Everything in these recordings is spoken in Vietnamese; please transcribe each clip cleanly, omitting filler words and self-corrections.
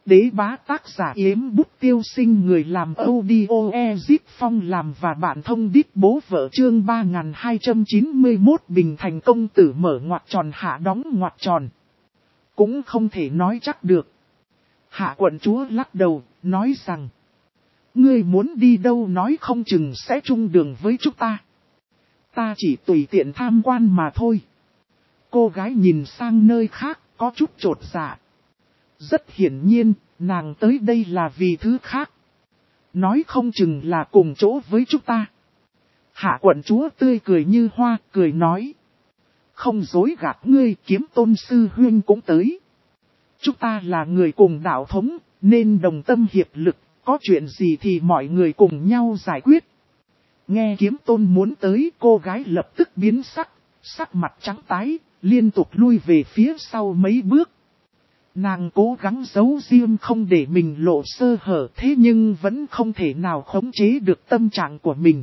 Đế bá tác giả Yếm Bút Tiêu Sinh, người làm audio Ezip Phong làm và bạn thông đít bố vợ, chương 3291 Bình Thành công tử mở ngoặc tròn hạ đóng ngoặc tròn. Cũng không thể nói chắc được. Hạ quận chúa lắc đầu, nói rằng: ngươi muốn đi đâu nói không chừng sẽ chung đường với chúng ta. Ta chỉ tùy tiện tham quan mà thôi. Cô gái nhìn sang nơi khác, có chút chột dạ. Rất hiển nhiên, nàng tới đây là vì thứ khác. Nói không chừng là cùng chỗ với chúng ta. Hạ quận chúa tươi cười như hoa, cười nói: không dối gạt ngươi, Kiếm Tôn sư huynh cũng tới. Chúng ta là người cùng đạo thống, nên đồng tâm hiệp lực, có chuyện gì thì mọi người cùng nhau giải quyết. Nghe Kiếm Tôn muốn tới, cô gái lập tức biến sắc, sắc mặt trắng tái, liên tục lui về phía sau mấy bước. Nàng cố gắng giấu riêng không để mình lộ sơ hở, thế nhưng vẫn không thể nào khống chế được tâm trạng của mình.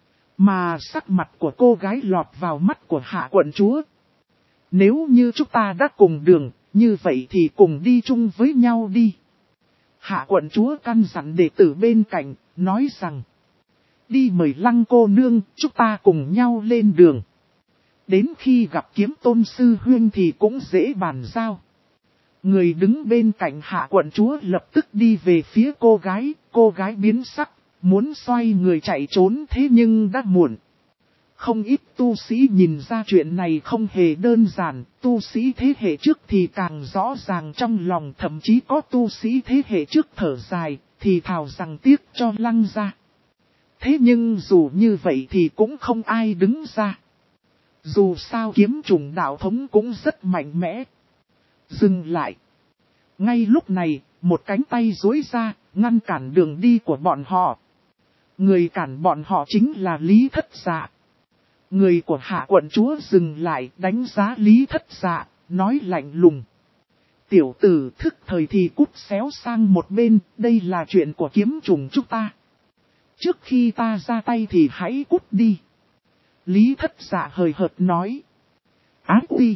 Mà sắc mặt của cô gái lọt vào mắt của hạ quận chúa. Nếu như chúng ta đã cùng đường, như vậy thì cùng đi chung với nhau đi. Hạ quận chúa căn dặn đệ tử bên cạnh, nói rằng: đi mời Lăng cô nương, chúng ta cùng nhau lên đường. Đến khi gặp Kiếm Tôn sư huynh thì cũng dễ bàn giao. Người đứng bên cạnh hạ quận chúa lập tức đi về phía cô gái biến sắc, muốn xoay người chạy trốn, thế nhưng đã muộn. Không ít tu sĩ nhìn ra chuyện này không hề đơn giản, tu sĩ thế hệ trước thì càng rõ ràng trong lòng, thậm chí có tu sĩ thế hệ trước thở dài, thì thào rằng tiếc cho Lăng gia. Thế nhưng dù như vậy thì cũng không ai đứng ra. Dù sao kiếm trùng đạo thống cũng rất mạnh mẽ. Dừng lại. Ngay lúc này, một cánh tay duỗi ra, ngăn cản đường đi của bọn họ. Người cản bọn họ chính là Lý Thất Dạ. Người của hạ quận chúa dừng lại, đánh giá Lý Thất Dạ, nói lạnh lùng: tiểu tử thức thời thì cút xéo sang một bên, đây là chuyện của kiếm trùng chúng ta. Trước khi ta ra tay thì hãy cút đi. Lý Thất Dạ hời hợt nói: ác uy.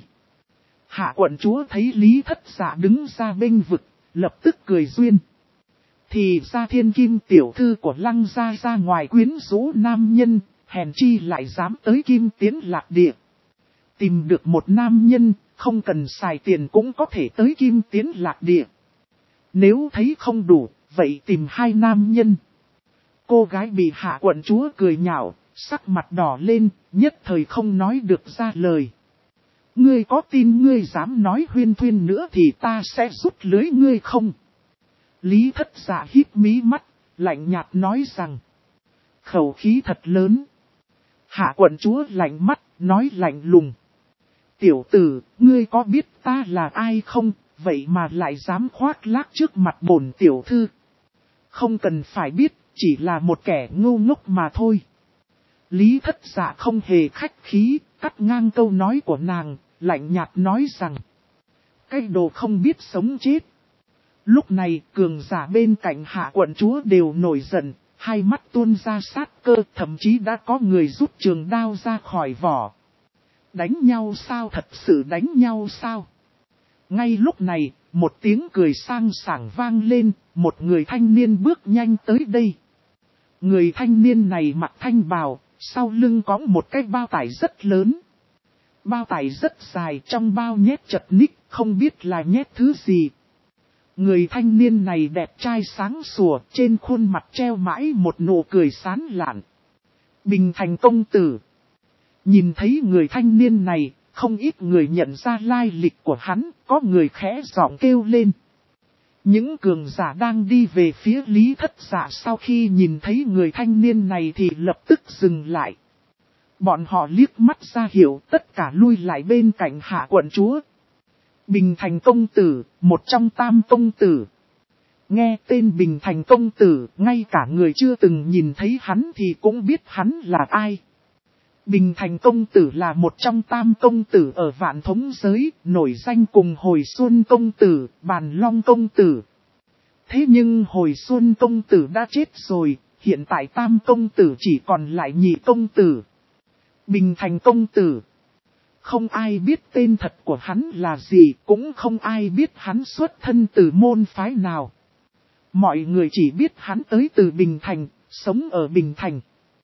Hạ quận chúa thấy Lý Thất Dạ đứng ra bênh vực, lập tức cười duyên. Thì ra thiên kim tiểu thư của Lăng gia ra ngoài quyến rũ nam nhân, hèn chi lại dám tới Kim Tiến Lạc Địa. Tìm được một nam nhân, không cần xài tiền cũng có thể tới Kim Tiến Lạc Địa. Nếu thấy không đủ, vậy tìm hai nam nhân. Cô gái bị hạ quận chúa cười nhạo, sắc mặt đỏ lên, nhất thời không nói được ra lời. Ngươi có tin ngươi dám nói huyên thuyên nữa thì ta sẽ rút lưới ngươi không? Lý Thất Dạ híp mí mắt, lạnh nhạt nói rằng. Khẩu khí thật lớn. Hạ quận chúa lạnh mắt, nói lạnh lùng: tiểu tử, ngươi có biết ta là ai không, vậy mà lại dám khoác lác trước mặt bổn tiểu thư. Không cần phải biết, chỉ là một kẻ ngu ngốc mà thôi. Lý Thất Dạ không hề khách khí, cắt ngang câu nói của nàng, lạnh nhạt nói rằng. Cái đồ không biết sống chết. Lúc này, cường giả bên cạnh hạ quận chúa đều nổi giận, hai mắt tuôn ra sát cơ, thậm chí đã có người rút trường đao ra khỏi vỏ. Đánh nhau sao, thật sự đánh nhau sao? Ngay lúc này, một tiếng cười sang sảng vang lên, một người thanh niên bước nhanh tới đây. Người thanh niên này mặc thanh bào, sau lưng có một cái bao tải rất lớn. Bao tải rất dài, trong bao nhét chật ních, không biết là nhét thứ gì. Người thanh niên này đẹp trai sáng sủa, trên khuôn mặt treo mãi một nụ cười sán lạn. Bình Thành công tử. Nhìn thấy người thanh niên này, không ít người nhận ra lai lịch của hắn, có người khẽ giọng kêu lên. Những cường giả đang đi về phía Lý Thất Dạ sau khi nhìn thấy người thanh niên này thì lập tức dừng lại. Bọn họ liếc mắt ra hiểu, tất cả lui lại bên cạnh hạ quận chúa. Bình Thành công tử, một trong tam công tử. Nghe tên Bình Thành công tử, ngay cả người chưa từng nhìn thấy hắn thì cũng biết hắn là ai. Bình Thành công tử là một trong tam công tử ở Vạn Thống giới, nổi danh cùng Hồi Xuân công tử, Bàn Long công tử. Thế nhưng Hồi Xuân công tử đã chết rồi, hiện tại tam công tử chỉ còn lại nhị công tử. Bình Thành công tử. Không ai biết tên thật của hắn là gì, cũng không ai biết hắn xuất thân từ môn phái nào. Mọi người chỉ biết hắn tới từ Bình Thành, sống ở Bình Thành.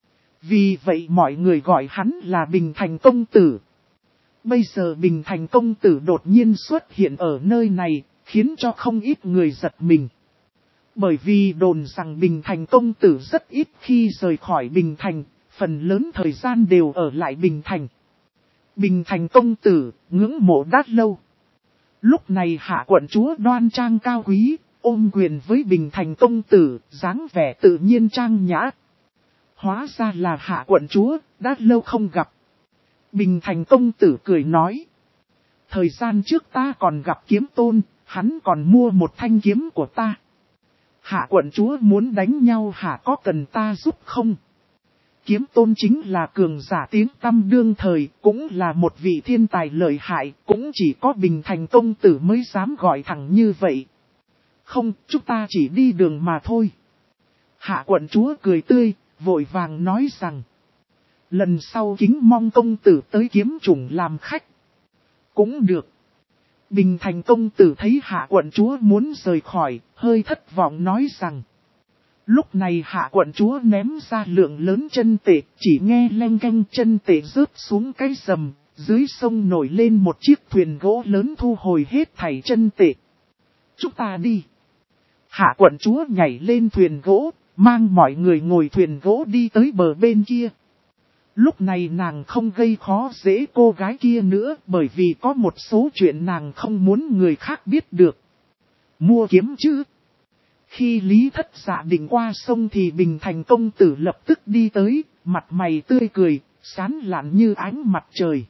Vì vậy mọi người gọi hắn là Bình Thành công tử. Bây giờ Bình Thành công tử đột nhiên xuất hiện ở nơi này, khiến cho không ít người giật mình. Bởi vì đồn rằng Bình Thành công tử rất ít khi rời khỏi Bình Thành, phần lớn thời gian đều ở lại Bình Thành. Bình Thành công tử, ngưỡng mộ đã lâu. Lúc này hạ quận chúa đoan trang cao quý, ôm quyền với Bình Thành công tử, dáng vẻ tự nhiên trang nhã. Hóa ra là hạ quận chúa, đã lâu không gặp. Bình Thành công tử cười nói. Thời gian trước ta còn gặp kiếm tôn, hắn còn mua một thanh kiếm của ta. Hạ quận chúa muốn đánh nhau hạ có cần ta giúp không? Kiếm tôn chính là cường giả tiếng tăm đương thời, cũng là một vị thiên tài lợi hại, cũng chỉ có Bình Thành công tử mới dám gọi thẳng như vậy. Không, chúng ta chỉ đi đường mà thôi. Hạ quận chúa cười tươi, vội vàng nói rằng. Lần sau kính mong công tử tới kiếm chủng làm khách. Cũng được. Bình Thành công tử thấy hạ quận chúa muốn rời khỏi, hơi thất vọng nói rằng. Lúc này hạ quận chúa ném ra lượng lớn chân tệ, chỉ nghe leng keng chân tệ rớt xuống cái rầm, dưới sông nổi lên một chiếc thuyền gỗ lớn thu hồi hết thảy chân tệ. Chúng ta đi. Hạ quận chúa nhảy lên thuyền gỗ, mang mọi người ngồi thuyền gỗ đi tới bờ bên kia. Lúc này nàng không gây khó dễ cô gái kia nữa, bởi vì có một số chuyện nàng không muốn người khác biết được. Mua kiếm chứ? Khi Lý Thất Dạ định qua sông thì Bình Thành công tử lập tức đi tới, mặt mày tươi cười, sáng lạn như ánh mặt trời.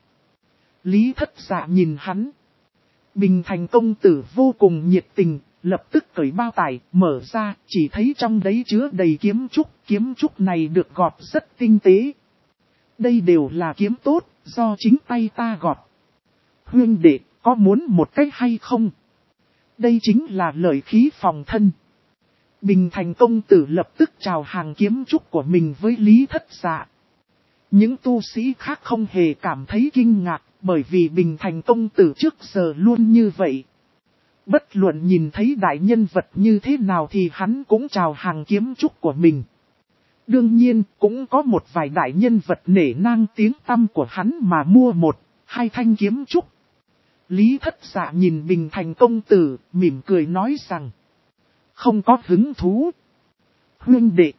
Lý Thất Dạ nhìn hắn. Bình Thành công tử vô cùng nhiệt tình, lập tức cởi bao tải, mở ra, chỉ thấy trong đấy chứa đầy kiếm trúc này được gọt rất tinh tế. Đây đều là kiếm tốt, do chính tay ta gọt. Huynh đệ, có muốn một cách hay không? Đây chính là lợi khí phòng thân. Bình Thành công tử lập tức chào hàng kiếm trúc của mình với Lý Thất Dạ. Những tu sĩ khác không hề cảm thấy kinh ngạc, bởi vì Bình Thành công tử trước giờ luôn như vậy. Bất luận nhìn thấy đại nhân vật như thế nào thì hắn cũng chào hàng kiếm trúc của mình. Đương nhiên, cũng có một vài đại nhân vật nể nang tiếng tăm của hắn mà mua một, hai thanh kiếm trúc. Lý Thất Dạ nhìn Bình Thành công tử, mỉm cười nói rằng. Không có hứng thú. Huynh đệ.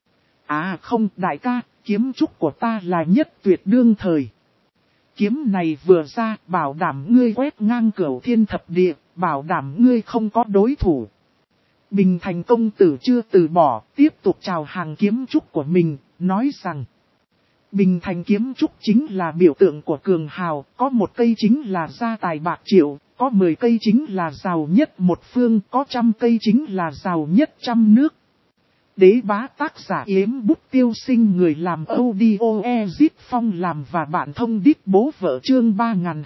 À không, đại ca, kiếm trúc của ta là nhất tuyệt đương thời. Kiếm này vừa ra, bảo đảm ngươi quét ngang cửu thiên thập địa, bảo đảm ngươi không có đối thủ. Bình Thành công tử chưa từ bỏ, tiếp tục chào hàng kiếm trúc của mình, nói rằng. Bình Thành kiếm trúc chính là biểu tượng của cường hào, có một cây chính là gia tài bạc triệu, có 10 cây chính là giàu nhất một phương, có 100 cây chính là giàu nhất trăm nước. Đế bá tác giả Yếm Bút Tiêu Sinh, người làm audio Ezit Phong làm và bạn thông đít bố vợ, chương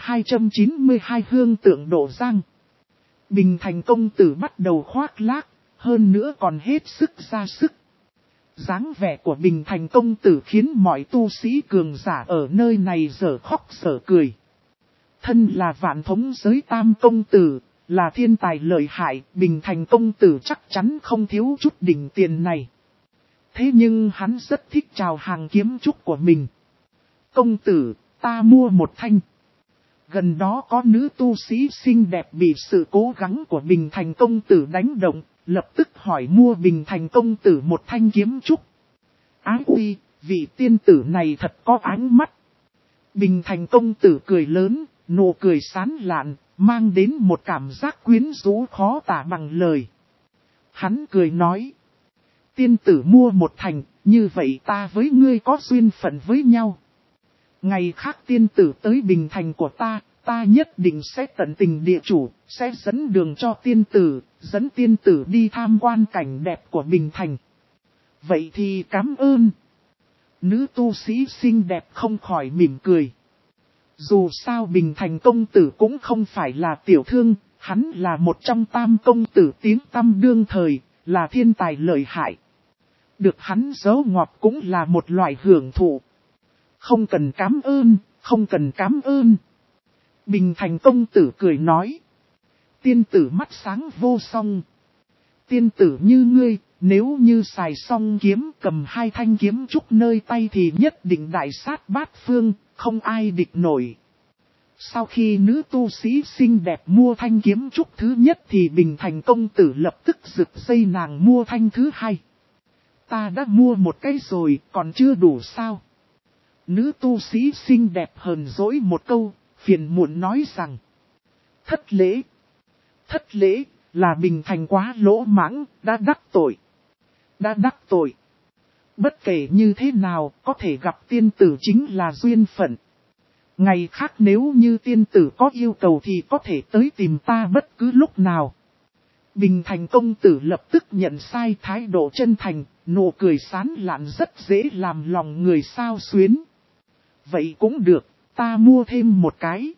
3292 hương tượng Độ Giang. Bình Thành công tử bắt đầu khoác lác, hơn nữa còn hết sức ra sức. Dáng vẻ của Bình Thành công tử khiến mọi tu sĩ cường giả ở nơi này dở khóc dở cười. Thân là vạn thống giới tam công tử, là thiên tài lợi hại, Bình Thành công tử chắc chắn không thiếu chút đỉnh tiền này. Thế nhưng hắn rất thích chào hàng kiếm trúc của mình. Công tử, ta mua một thanh. Gần đó có nữ tu sĩ xinh đẹp bị sự cố gắng của Bình Thành công tử đánh động, lập tức hỏi mua Bình Thành công tử một thanh kiếm trúc. Ái ui, vị tiên tử này thật có ánh mắt. Bình Thành công tử cười lớn, nụ cười sán lạn, mang đến một cảm giác quyến rũ khó tả bằng lời. Hắn cười nói. Tiên tử mua một thành, như vậy ta với ngươi có duyên phận với nhau. Ngày khác tiên tử tới Bình Thành của ta, ta nhất định sẽ tận tình địa chủ, sẽ dẫn đường cho tiên tử, dẫn tiên tử đi tham quan cảnh đẹp của Bình Thành. Vậy thì cảm ơn. Nữ tu sĩ xinh đẹp không khỏi mỉm cười. Dù sao Bình Thành công tử cũng không phải là tiểu thương, hắn là một trong tam công tử tiếng tăm đương thời, là thiên tài lợi hại. Được hắn giấu ngọt cũng là một loại hưởng thụ. Không cần cảm ơn, không cần cảm ơn. Bình Thành công tử cười nói. Tiên tử mắt sáng vô song. Tiên tử như ngươi, nếu như xài xong kiếm cầm 2 thanh kiếm trúc nơi tay thì nhất định đại sát bát phương, không ai địch nổi. Sau khi nữ tu sĩ xinh đẹp mua thanh kiếm trúc thứ nhất thì Bình Thành công tử lập tức giựt dây nàng mua thanh thứ 2. Ta đã mua một cái rồi, còn chưa đủ sao? Nữ tu sĩ xinh đẹp hờn dỗi một câu, phiền muộn nói rằng. Thất lễ. Thất lễ, là Bình Thành quá lỗ mãng, đã đắc tội. Đã đắc tội. Bất kể như thế nào, có thể gặp tiên tử chính là duyên phận. Ngày khác nếu như tiên tử có yêu cầu thì có thể tới tìm ta bất cứ lúc nào. Bình Thành công tử lập tức nhận sai, thái độ chân thành, nụ cười sán lạn rất dễ làm lòng người xao xuyến. Vậy cũng được, ta mua thêm một cái.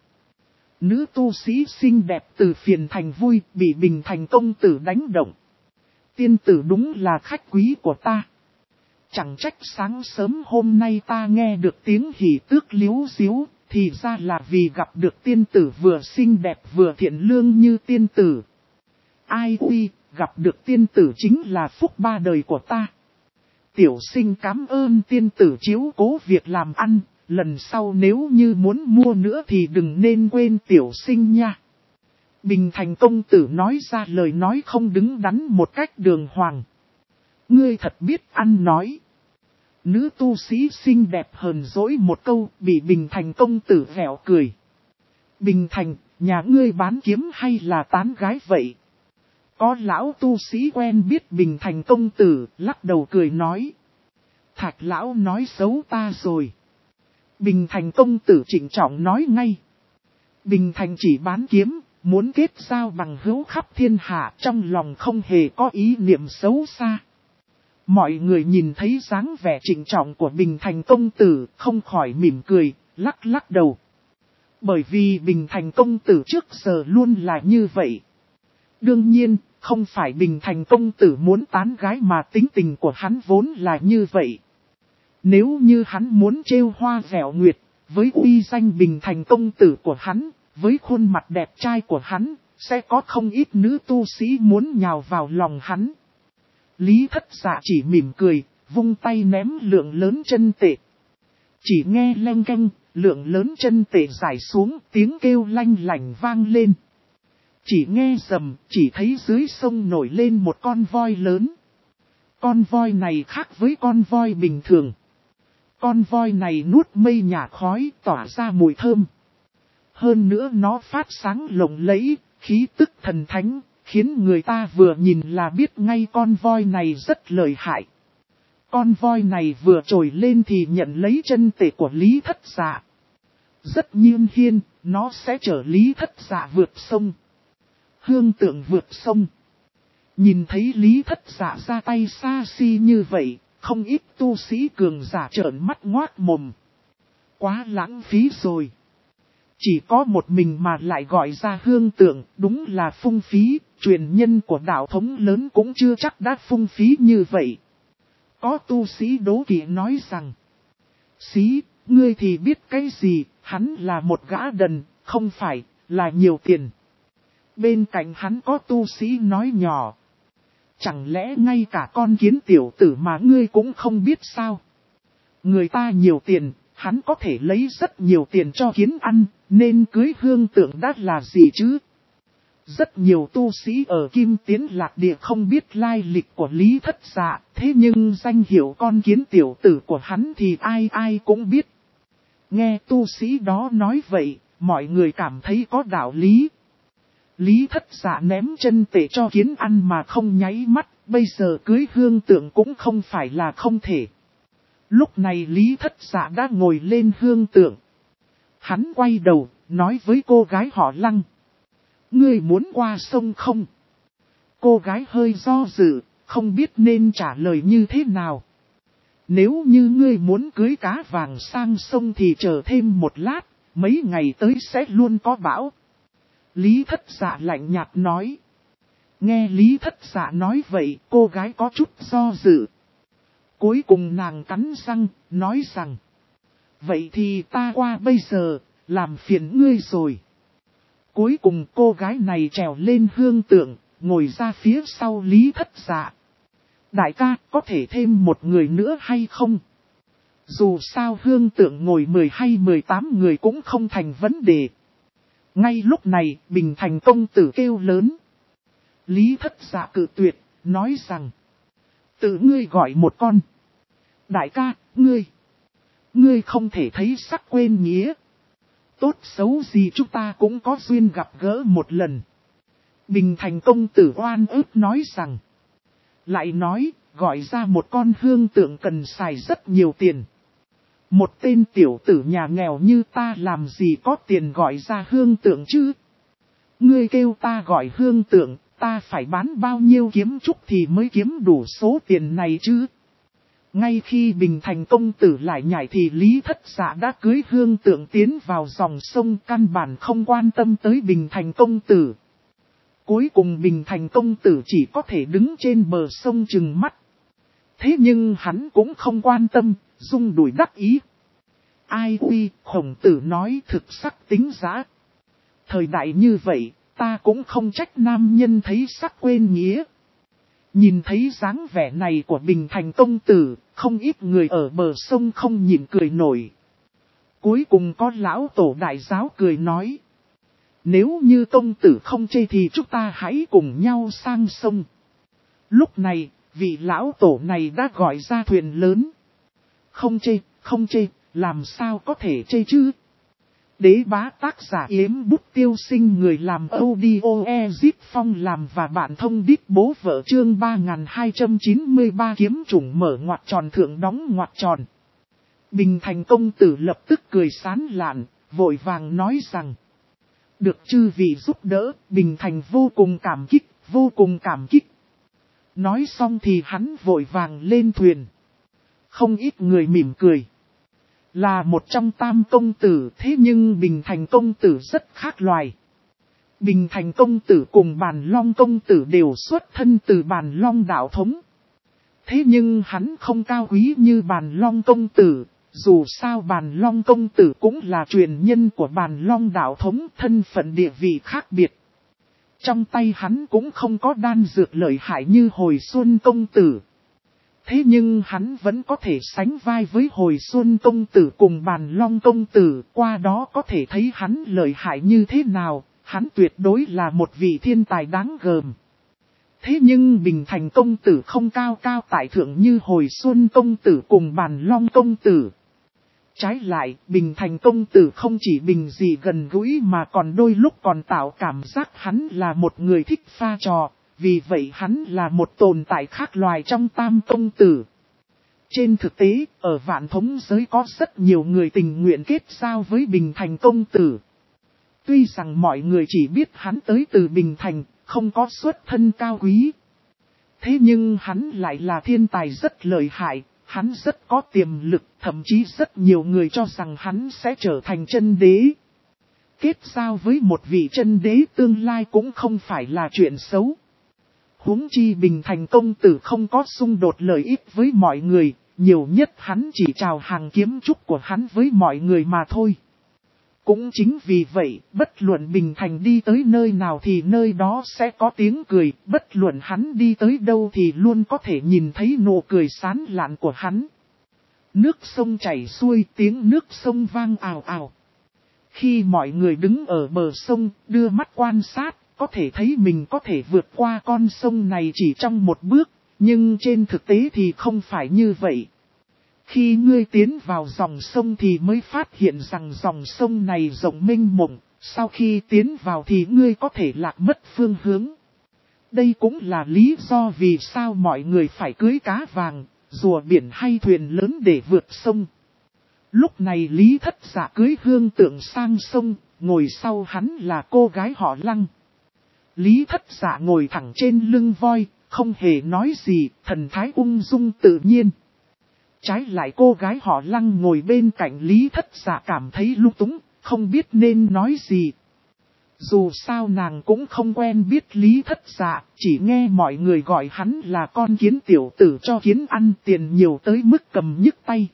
Nữ tu sĩ xinh đẹp từ phiền thành vui, bị Bình Thành công tử đánh động. Tiên tử đúng là khách quý của ta. Chẳng trách sáng sớm hôm nay ta nghe được tiếng hỉ tước líu díu, thì ra là vì gặp được tiên tử vừa xinh đẹp vừa thiện lương như tiên tử. Ai ui, gặp được tiên tử chính là phúc 3 đời của ta. Tiểu sinh cảm ơn tiên tử chiếu cố việc làm ăn, lần sau nếu như muốn mua nữa thì đừng nên quên tiểu sinh nha. Bình Thành công tử nói ra lời nói không đứng đắn một cách đường hoàng. Ngươi thật biết ăn nói. Nữ tu sĩ xinh đẹp hờn dỗi một câu, bị Bình Thành công tử vẻo cười. Bình Thành, nhà ngươi bán kiếm hay là tán gái vậy? Có lão tu sĩ quen biết Bình Thành công tử, lắc đầu cười nói. Thạch lão nói xấu ta rồi. Bình Thành công tử trịnh trọng nói ngay. Bình Thành chỉ bán kiếm, muốn kết giao bằng hữu khắp thiên hạ, trong lòng không hề có ý niệm xấu xa. Mọi người nhìn thấy dáng vẻ trịnh trọng của Bình Thành công tử, không khỏi mỉm cười, lắc lắc đầu. Bởi vì Bình Thành công tử trước giờ luôn là như vậy. Đương nhiên, không phải Bình Thành công tử muốn tán gái mà tính tình của hắn vốn là như vậy. Nếu như hắn muốn trêu hoa vẻo nguyệt, với uy danh Bình Thành công tử của hắn, với khuôn mặt đẹp trai của hắn, sẽ có không ít nữ tu sĩ muốn nhào vào lòng hắn. Lý Thất Dạ chỉ mỉm cười, vung tay ném lượng lớn chân tệ. Chỉ nghe leng keng, lượng lớn chân tệ rải xuống, tiếng kêu lanh lảnh vang lên. Chỉ nghe rầm, chỉ thấy dưới sông nổi lên một con voi lớn. Con voi này khác với con voi bình thường. Con voi này nuốt mây nhả khói, tỏa ra mùi thơm. Hơn nữa nó phát sáng lộng lẫy, khí tức thần thánh, khiến người ta vừa nhìn là biết ngay con voi này rất lợi hại. Con voi này vừa trồi lên thì nhận lấy chân tệ của Lý Thất Dạ. Rất nhiên hiên, nó sẽ chở Lý Thất Dạ vượt sông. Hương tượng vượt sông. Nhìn thấy Lý Thất Dạ ra tay xa xi như vậy, không ít tu sĩ cường giả trợn mắt ngoác mồm. Quá lãng phí rồi. Chỉ có một mình mà lại gọi ra hương tượng, đúng là phung phí, truyền nhân của đạo thống lớn cũng chưa chắc đã phung phí như vậy. Có tu sĩ đố kỵ nói rằng, Xí, ngươi thì biết cái gì, hắn là một gã đần, không phải, là nhiều tiền. Bên cạnh hắn có tu sĩ nói nhỏ, chẳng lẽ ngay cả con kiến tiểu tử mà ngươi cũng không biết sao? Người ta nhiều tiền, hắn có thể lấy rất nhiều tiền cho kiến ăn, nên cưới hương tượng đã là gì chứ? Rất nhiều tu sĩ ở Kim Tiến Lạc Địa không biết lai lịch của Lý Thất Dạ, thế nhưng danh hiệu con kiến tiểu tử của hắn thì ai ai cũng biết. Nghe tu sĩ đó nói vậy, mọi người cảm thấy có đạo lý. Lý Thất Dạ ném chân tệ cho kiến ăn mà không nháy mắt, bây giờ cưới hương tượng cũng không phải là không thể. Lúc này Lý Thất Dạ đã ngồi lên hương tượng. Hắn quay đầu, nói với cô gái họ Lăng. Ngươi muốn qua sông không? Cô gái hơi do dự, không biết nên trả lời như thế nào. Nếu như ngươi muốn cưới cá vàng sang sông thì chờ thêm một lát, mấy ngày tới sẽ luôn có bão. Lý Thất Dạ lạnh nhạt nói. Nghe Lý Thất Dạ nói vậy, cô gái có chút do dự. Cuối cùng nàng cắn răng, nói rằng. Vậy thì ta qua bây giờ, làm phiền ngươi rồi. Cuối cùng cô gái này trèo lên hương tượng, ngồi ra phía sau Lý Thất Dạ. Đại ca, có thể thêm một người nữa hay không? Dù sao hương tượng ngồi 10 hay 18 người cũng không thành vấn đề. Ngay lúc này, Bình Thành công tử kêu lớn. Lý Thất Dạ cự tuyệt, nói rằng. Tự ngươi gọi một con. Đại ca, ngươi không thể thấy sắc quên nghĩa. Tốt xấu gì chúng ta cũng có duyên gặp gỡ một lần. Bình Thành công tử oan ức nói rằng. Lại nói, gọi ra một con hương tượng cần xài rất nhiều tiền. Một tên tiểu tử nhà nghèo như ta làm gì có tiền gọi ra hương tượng chứ? Ngươi kêu ta gọi hương tượng, ta phải bán bao nhiêu kiếm trúc thì mới kiếm đủ số tiền này chứ? Ngay khi Bình Thành công tử lại nhảy thì Lý Thất Dạ đã cưới hương tượng tiến vào dòng sông, căn bản không quan tâm tới Bình Thành công tử. Cuối cùng Bình Thành công tử chỉ có thể đứng trên bờ sông trừng mắt. Thế nhưng hắn cũng không quan tâm, rung đùi đắc ý. Ai uy, Khổng Tử nói thực sắc tính giá. Thời đại như vậy, ta cũng không trách nam nhân thấy sắc quên nghĩa. Nhìn thấy dáng vẻ này của Bình Thành công tử, không ít người ở bờ sông không nhịn cười nổi. Cuối cùng có lão tổ đại giáo cười nói. Nếu như công tử không chê thì chúng ta hãy cùng nhau sang sông. Lúc này, vị lão tổ này đã gọi ra thuyền lớn. Không chê, làm sao có thể chê chứ? Đế bá tác giả Yếm Bút Tiêu Sinh, người làm audio Ezip Phong làm và bạn thông đít bố vợ, chương 3293 kiếm chủng mở ngoặc tròn thượng đóng ngoặc tròn. Bình Thành công tử lập tức cười sán lạn, vội vàng nói rằng. Được chư vị giúp đỡ, Bình Thành vô cùng cảm kích, vô cùng cảm kích. Nói xong thì hắn vội vàng lên thuyền. Không ít người mỉm cười. Là một trong tam công tử, thế nhưng Bình Thành công tử rất khác loài. Bình Thành công tử cùng Bàn Long công tử đều xuất thân từ Bàn Long đạo thống. Thế nhưng hắn không cao quý như Bàn Long công tử, dù sao Bàn Long công tử cũng là truyền nhân của Bàn Long đạo thống, thân phận địa vị khác biệt. Trong tay hắn cũng không có đan dược lợi hại như Hồi Xuân công tử. Thế nhưng hắn vẫn có thể sánh vai với Hồi Xuân công tử cùng Bàn Long công tử, qua đó có thể thấy hắn lợi hại như thế nào, hắn tuyệt đối là một vị thiên tài đáng gờm. Thế nhưng Bình Thành công tử không cao cao tại thượng như Hồi Xuân công tử cùng Bàn Long công tử. Trái lại, Bình Thành công tử không chỉ bình dị gần gũi mà còn đôi lúc còn tạo cảm giác hắn là một người thích pha trò, vì vậy hắn là một tồn tại khác loài trong tam công tử. Trên thực tế, ở Vạn Thống giới có rất nhiều người tình nguyện kết giao với Bình Thành công tử. Tuy rằng mọi người chỉ biết hắn tới từ Bình Thành, không có xuất thân cao quý. Thế nhưng hắn lại là thiên tài rất lợi hại. Hắn rất có tiềm lực, thậm chí rất nhiều người cho rằng hắn sẽ trở thành chân đế. Kết giao với một vị chân đế tương lai cũng không phải là chuyện xấu. Huống chi Bình Thành công tử không có xung đột lợi ích với mọi người, nhiều nhất hắn chỉ chào hàng kiếm trúc của hắn với mọi người mà thôi. Cũng chính vì vậy, bất luận Bình Thành đi tới nơi nào thì nơi đó sẽ có tiếng cười, bất luận hắn đi tới đâu thì luôn có thể nhìn thấy nụ cười sán lạn của hắn. Nước sông chảy xuôi, tiếng nước sông vang ào ào. Khi mọi người đứng ở bờ sông, đưa mắt quan sát, có thể thấy mình có thể vượt qua con sông này chỉ trong một bước, nhưng trên thực tế thì không phải như vậy. Khi ngươi tiến vào dòng sông thì mới phát hiện rằng dòng sông này rộng mênh mông, sau khi tiến vào thì ngươi có thể lạc mất phương hướng. Đây cũng là lý do vì sao mọi người phải cưới cá vàng, rùa biển hay thuyền lớn để vượt sông. Lúc này Lý Thất Dạ cưới hương tượng sang sông, ngồi sau hắn là cô gái họ Lăng. Lý Thất Dạ ngồi thẳng trên lưng voi, không hề nói gì, thần thái ung dung tự nhiên. Trái lại cô gái họ Lăng ngồi bên cạnh Lý Thất Dạ cảm thấy lung túng, không biết nên nói gì. Dù sao nàng cũng không quen biết Lý Thất Dạ, chỉ nghe mọi người gọi hắn là con kiến tiểu tử cho kiến ăn tiền nhiều tới mức cầm nhức tay.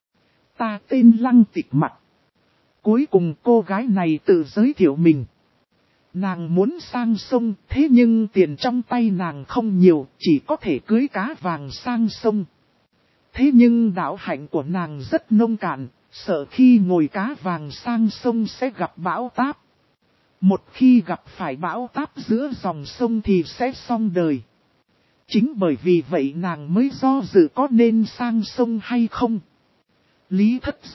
Ta tên Lăng Tịch Mặt. Cuối cùng cô gái này tự giới thiệu mình. Nàng muốn sang sông, thế nhưng tiền trong tay nàng không nhiều, chỉ có thể cưới cá vàng sang sông. Thế nhưng đạo hạnh của nàng rất nông cạn, sợ khi ngồi cá vàng sang sông sẽ gặp bão táp. Một khi gặp phải bão táp giữa dòng sông thì sẽ xong đời. Chính bởi vì vậy nàng mới do dự có nên sang sông hay không. Lý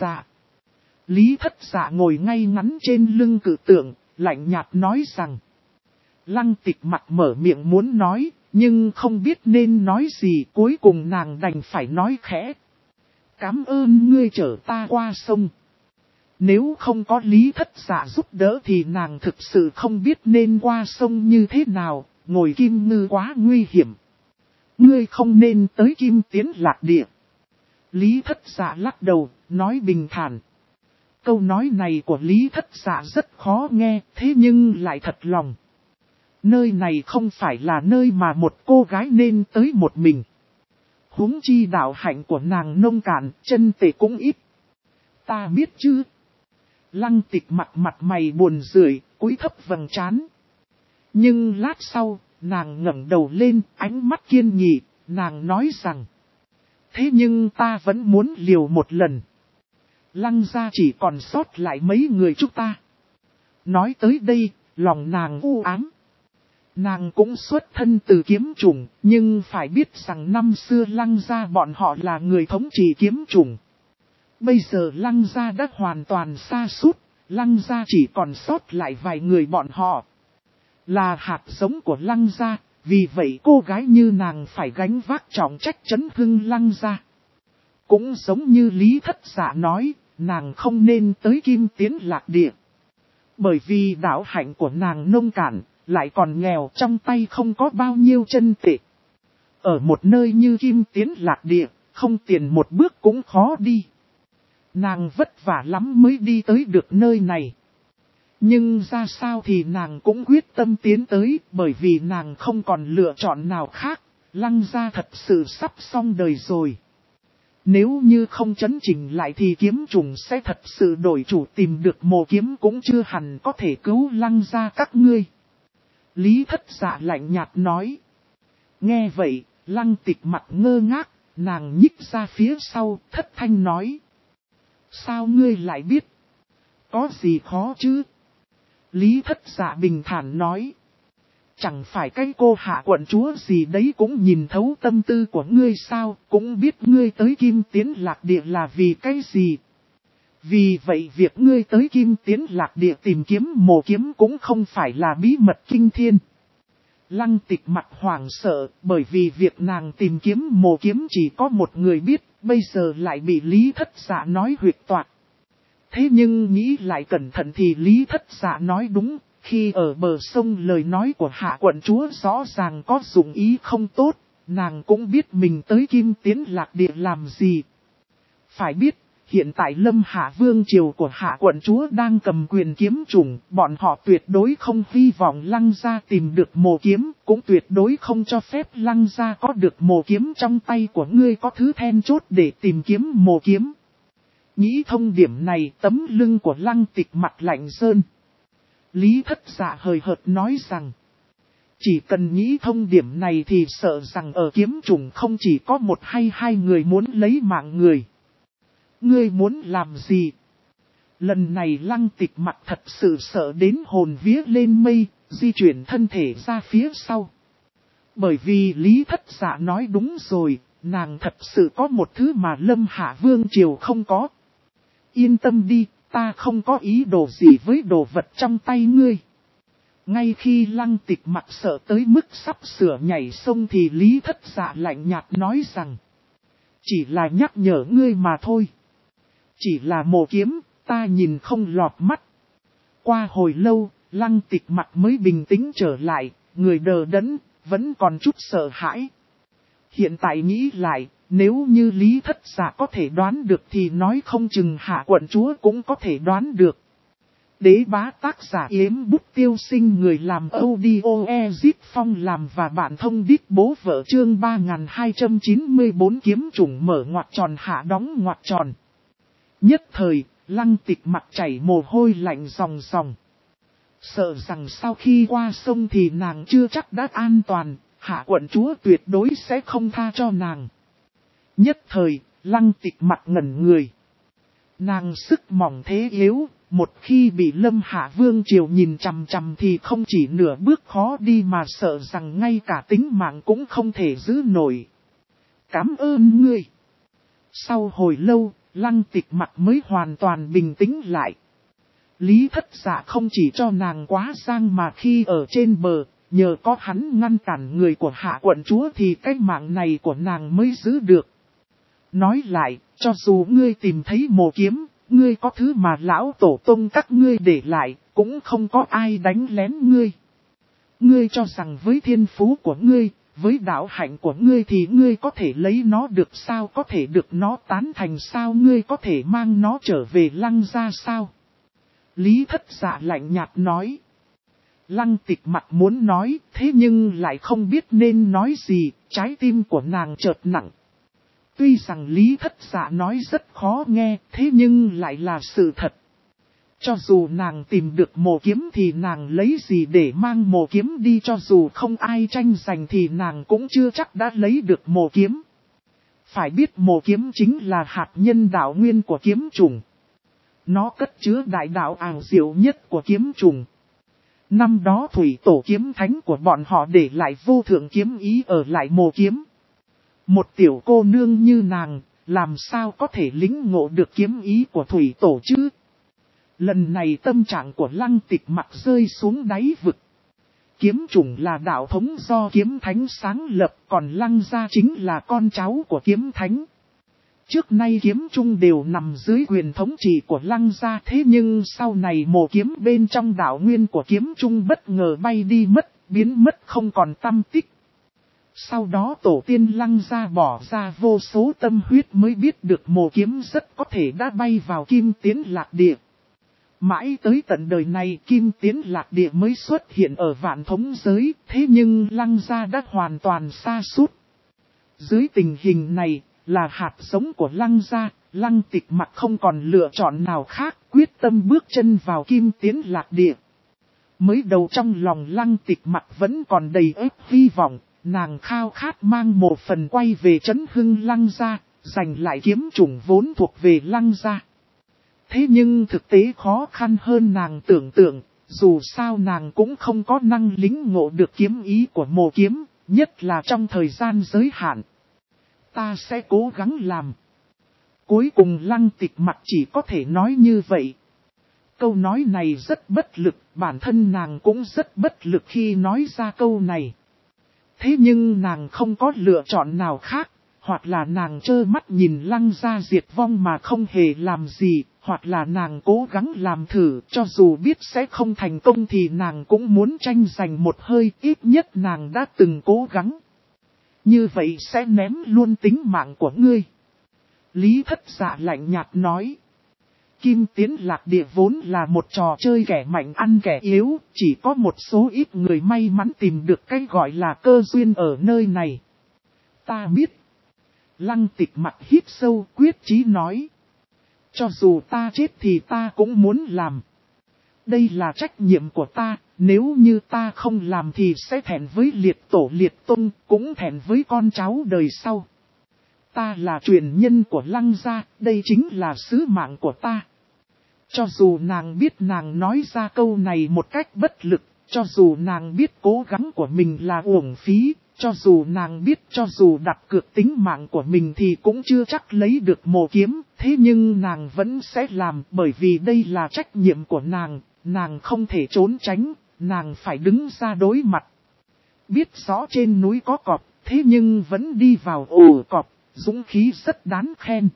Thất Dạ ngồi ngay ngắn trên lưng cự tượng, lạnh nhạt nói rằng. Lăng Tịch mặt mở miệng muốn nói, nhưng không biết nên nói gì, cuối cùng nàng đành phải nói khẽ. Cảm ơn ngươi chở ta qua sông. Nếu không có Lý Thất Dạ giúp đỡ thì nàng thực sự không biết nên qua sông như thế nào, ngồi Kim Ngư quá nguy hiểm. Ngươi không nên tới Kim Tiến Lạc Địa. Lý Thất Dạ lắc đầu, nói bình thản. Câu nói này của Lý Thất Dạ rất khó nghe, thế nhưng lại thật lòng. Nơi này không phải là nơi mà một cô gái nên tới một mình. Huống chi đạo hạnh của nàng nông cạn, chân tệ cũng ít. Ta biết chứ. Lăng Tịch mặt mày buồn rười, cúi thấp vầng trán. Nhưng lát sau, nàng ngẩng đầu lên, ánh mắt kiên nghị, nàng nói rằng. Thế nhưng ta vẫn muốn liều một lần. Lăng gia chỉ còn sót lại mấy người chúng ta. Nói tới đây, lòng nàng u ám. Nàng cũng xuất thân từ kiếm chủng, nhưng phải biết rằng năm xưa Lăng gia bọn họ là người thống trị kiếm chủng. Bây giờ Lăng gia đã hoàn toàn sa sút, Lăng gia chỉ còn sót lại vài người bọn họ. Là hạt giống của Lăng gia, vì vậy cô gái như nàng phải gánh vác trọng trách trấn hưng Lăng gia. Cũng giống như Lý Thất Dạ nói, nàng không nên tới Kim Tiến Lạc Địa. Bởi vì đạo hạnh của nàng nông cạn, lại còn nghèo, trong tay không có bao nhiêu chân tệ. Ở một nơi như Kim Tiến Lạc Địa, không tiền một bước cũng khó đi. Nàng vất vả lắm mới đi tới được nơi này. Nhưng ra sao thì nàng cũng quyết tâm tiến tới, bởi vì nàng không còn lựa chọn nào khác. Lăng gia thật sự sắp xong đời rồi. Nếu như không chấn chỉnh lại thì kiếm trùng sẽ thật sự đổi chủ, tìm được mồ kiếm cũng chưa hẳn có thể cứu Lăng gia các ngươi. Lý Thất Dạ lạnh nhạt nói. Nghe vậy, Lăng Tịch mặt ngơ ngác, nàng nhích ra phía sau, thất thanh nói. Sao ngươi lại biết? Có gì khó chứ? Lý Thất Dạ bình thản nói. Chẳng phải cái cô hạ quận chúa gì đấy cũng nhìn thấu tâm tư của ngươi sao, cũng biết ngươi tới Kim Tiến Lạc Địa là vì cái gì. Vì vậy việc ngươi tới Kim Tiến Lạc Địa tìm kiếm mồ kiếm cũng không phải là bí mật kinh thiên. Lăng Tịch mặt hoảng sợ, bởi vì việc nàng tìm kiếm mồ kiếm chỉ có một người biết, bây giờ lại bị Lý Thất Dạ nói huyệt toạc. Thế nhưng nghĩ lại cẩn thận thì Lý Thất Dạ nói đúng, khi ở bờ sông lời nói của hạ quận chúa rõ ràng có dụng ý không tốt, nàng cũng biết mình tới Kim Tiến Lạc Địa làm gì. Phải biết, hiện tại Lâm Hạ Vương triều của hạ quận chúa đang cầm quyền kiếm chủng, bọn họ tuyệt đối không hy vọng Lăng gia tìm được mồ kiếm, cũng tuyệt đối không cho phép Lăng gia có được mồ kiếm trong tay của ngươi có thứ then chốt để tìm kiếm mồ kiếm. Nghĩ thông điểm này, tấm lưng của Lăng Tịch mặt lạnh rơn. Lý Thất Dạ hời hợt nói rằng, chỉ cần nghĩ thông điểm này thì sợ rằng ở kiếm chủng không chỉ có một hay hai người muốn lấy mạng người. Ngươi muốn làm gì? Lần này Lăng Tịch mặt thật sự sợ đến hồn vía lên mây, di chuyển thân thể ra phía sau. Bởi vì Lý Thất Dạ nói đúng rồi, nàng thật sự có một thứ mà Lâm Hạ Vương triều không có. Yên tâm đi, ta không có ý đồ gì với đồ vật trong tay ngươi. Ngay khi Lăng Tịch mặt sợ tới mức sắp sửa nhảy sông thì Lý Thất Dạ lạnh nhạt nói rằng, chỉ là nhắc nhở ngươi mà thôi. Chỉ là mồ kiếm, ta nhìn không lọt mắt. Qua hồi lâu, Lăng Tịch mặt mới bình tĩnh trở lại, người đờ đẫn, vẫn còn chút sợ hãi. Hiện tại nghĩ lại, nếu như Lý Thất Dạ có thể đoán được thì nói không chừng hạ quận chúa cũng có thể đoán được. Đế bá tác giả Yếm Bút Tiêu Sinh, người làm audio Ezip Phong làm và bạn thông đít bố vợ, chương 3294 kiếm chủng mở ngoặc tròn hạ đóng ngoặc tròn. Nhất thời, Lăng Tịch mặt chảy mồ hôi lạnh ròng ròng. Sợ rằng sau khi qua sông thì nàng chưa chắc đã an toàn, Hạ quận chúa tuyệt đối sẽ không tha cho nàng. Nhất thời, Lăng Tịch mặt ngẩn người. Nàng sức mỏng thế yếu, một khi bị Lâm Hạ Vương triều nhìn chằm chằm thì không chỉ nửa bước khó đi mà sợ rằng ngay cả tính mạng cũng không thể giữ nổi. Cảm ơn ngươi. Sau hồi lâu, Lăng Tịch mặt mới hoàn toàn bình tĩnh lại. Lý Thất Dạ không chỉ cho nàng quá giang mà khi ở trên bờ, nhờ có hắn ngăn cản người của Hạ quận chúa thì cái mạng này của nàng mới giữ được. Nói lại, cho dù ngươi tìm thấy mồ kiếm, ngươi có thứ mà lão tổ tông các ngươi để lại, cũng không có ai đánh lén ngươi. Ngươi cho rằng với thiên phú của ngươi, với đạo hạnh của ngươi thì ngươi có thể lấy nó được sao, có thể được nó tán thành sao, ngươi có thể mang nó trở về Lăng gia sao? Lý Thất Dạ lạnh nhạt nói. Lăng Tịch mặt muốn nói, thế nhưng lại không biết nên nói gì, trái tim của nàng chợt nặng. Tuy rằng Lý Thất Dạ nói rất khó nghe, thế nhưng lại là sự thật. Cho dù nàng tìm được mồ kiếm thì nàng lấy gì để mang mồ kiếm đi, cho dù không ai tranh giành thì nàng cũng chưa chắc đã lấy được mồ kiếm. Phải biết mồ kiếm chính là hạt nhân đạo nguyên của kiếm trùng. Nó cất chứa đại đạo ảo diệu nhất của kiếm trùng. Năm đó thủy tổ kiếm thánh của bọn họ để lại vô thượng kiếm ý ở lại mồ kiếm. Một tiểu cô nương như nàng, làm sao có thể lĩnh ngộ được kiếm ý của thủy tổ chứ? Lần này tâm trạng của Lăng Tịch mặt rơi xuống đáy vực. Kiếm chủng là đạo thống do kiếm thánh sáng lập, còn Lăng gia chính là con cháu của kiếm thánh. Trước nay kiếm trung đều nằm dưới quyền thống trị của Lăng gia, thế nhưng sau này mồ kiếm bên trong đạo nguyên của kiếm trung bất ngờ bay đi mất, biến mất không còn tăm tích. Sau đó tổ tiên Lăng gia bỏ ra vô số tâm huyết mới biết được mồ kiếm rất có thể đã bay vào Kim Tiến Lạc Địa. Mãi tới tận đời này Kim Tiến Lạc Địa mới xuất hiện ở Vạn Thống giới, thế nhưng Lăng gia đã hoàn toàn sa sút. Dưới tình hình này, là hạt giống của Lăng gia, Lăng Tịch mặt không còn lựa chọn nào khác, quyết tâm bước chân vào Kim Tiến Lạc Địa. Mới đầu trong lòng Lăng Tịch mặt vẫn còn đầy ếp hy vọng, nàng khao khát mang một phần quay về trấn hưng Lăng gia, giành lại kiếm chủng vốn thuộc về Lăng gia. Thế nhưng thực tế khó khăn hơn nàng tưởng tượng, dù sao nàng cũng không có năng lĩnh ngộ được kiếm ý của mồ kiếm, nhất là trong thời gian giới hạn. Ta sẽ cố gắng làm. Cuối cùng Lăng Tịch mặt chỉ có thể nói như vậy. Câu nói này rất bất lực, bản thân nàng cũng rất bất lực khi nói ra câu này. Thế nhưng nàng không có lựa chọn nào khác, hoặc là nàng trơ mắt nhìn Lăng gia diệt vong mà không hề làm gì, hoặc là nàng cố gắng làm thử, cho dù biết sẽ không thành công thì nàng cũng muốn tranh giành một hơi, ít nhất nàng đã từng cố gắng. Như vậy sẽ ném luôn tính mạng của ngươi. Lý Thất Dạ lạnh nhạt nói. Kim Tiến Lạc Địa vốn là một trò chơi kẻ mạnh ăn kẻ yếu, chỉ có một số ít người may mắn tìm được cái gọi là cơ duyên ở nơi này. Ta biết. Lăng Tịch mặt hít sâu quyết chí nói. Cho dù ta chết thì ta cũng muốn làm. Đây là trách nhiệm của ta, nếu như ta không làm thì sẽ thẹn với liệt tổ liệt tông, cũng thẹn với con cháu đời sau. Ta là truyền nhân của Lăng gia, đây chính là sứ mạng của ta. Cho dù nàng biết nàng nói ra câu này một cách bất lực, cho dù nàng biết cố gắng của mình là uổng phí, cho dù nàng biết cho dù đặt cược tính mạng của mình thì cũng chưa chắc lấy được mồ kiếm, thế nhưng nàng vẫn sẽ làm bởi vì đây là trách nhiệm của nàng không thể trốn tránh, nàng phải đứng ra đối mặt. Biết rõ trên núi có cọp, thế nhưng vẫn đi vào ổ cọp, dũng khí rất đáng khen.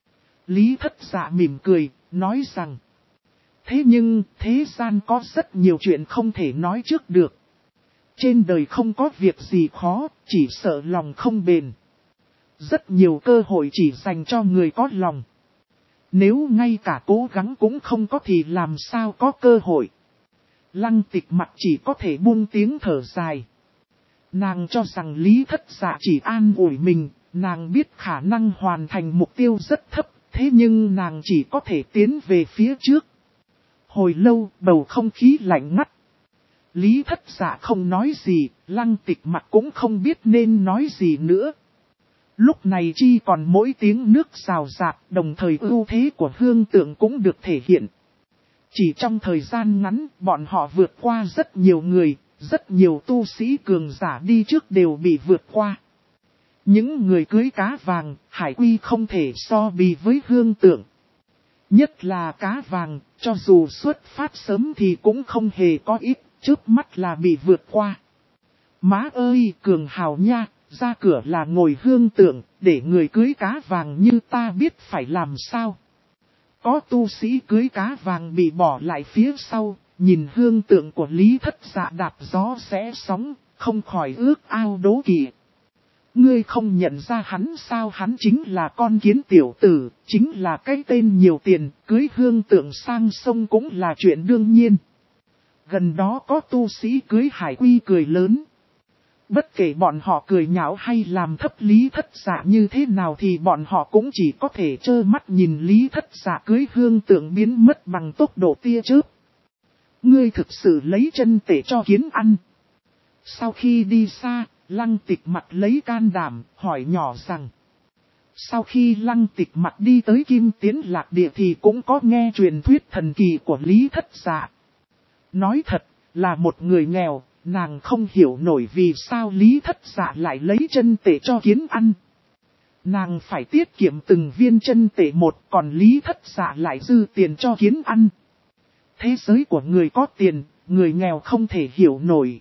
Lý Thất Dạ mỉm cười, nói rằng, thế nhưng thế gian có rất nhiều chuyện không thể nói trước được. Trên đời không có việc gì khó, chỉ sợ lòng không bền. Rất nhiều cơ hội chỉ dành cho người có lòng. Nếu ngay cả cố gắng cũng không có thì làm sao có cơ hội. Lăng Tịch mặt chỉ có thể buông tiếng thở dài. Nàng cho rằng Lý Thất Dạ chỉ an ủi mình, nàng biết khả năng hoàn thành mục tiêu rất thấp, thế nhưng nàng chỉ có thể tiến về phía trước. Hồi lâu bầu không khí lạnh ngắt. Lý Thất Dạ không nói gì, Lăng Tịch Mặc cũng không biết nên nói gì nữa. Lúc này chỉ còn mỗi tiếng nước rào rạt, đồng thời ưu thế của Hương Tượng cũng được thể hiện. Chỉ trong thời gian ngắn, bọn họ vượt qua rất nhiều người, rất nhiều tu sĩ cường giả đi trước đều bị vượt qua. Những người cưới cá vàng, Hải Quy không thể so bì với Hương Tượng. Nhất là cá vàng, cho dù xuất phát sớm thì cũng không hề có ít, trước mắt là bị vượt qua. Má ơi, cường hào nha, ra cửa là ngồi Hương Tượng, để người cưới cá vàng như ta biết phải làm sao. Có tu sĩ cưới cá vàng bị bỏ lại phía sau, nhìn Hương Tượng của Lý Thất Dạ đạp gió xé sóng, không khỏi ước ao đố kỵ. Ngươi không nhận ra hắn sao? Hắn chính là con kiến tiểu tử, chính là cái tên nhiều tiền, cưới Hương Tượng sang sông cũng là chuyện đương nhiên. Gần đó có tu sĩ cưới Hải Quy cười lớn. Bất kể bọn họ cười nhạo hay làm thấp Lý Thất Dạ như thế nào thì bọn họ cũng chỉ có thể trơ mắt nhìn Lý Thất Dạ cưới Hương Tượng biến mất bằng tốc độ tia chớp. Ngươi thực sự lấy chân tể cho kiến ăn. Sau khi đi xa, Lăng Tịch Mặc lấy can đảm, hỏi nhỏ rằng. Sau khi Lăng Tịch Mặc đi tới Kim Tiến Lạc Địa thì cũng có nghe truyền thuyết thần kỳ của Lý Thất Dạ. Nói thật, là một người nghèo, nàng không hiểu nổi vì sao Lý Thất Dạ lại lấy chân tể cho kiến ăn. Nàng phải tiết kiệm từng viên chân tể một, còn Lý Thất Dạ lại dư tiền cho kiến ăn. Thế giới của người có tiền, người nghèo không thể hiểu nổi.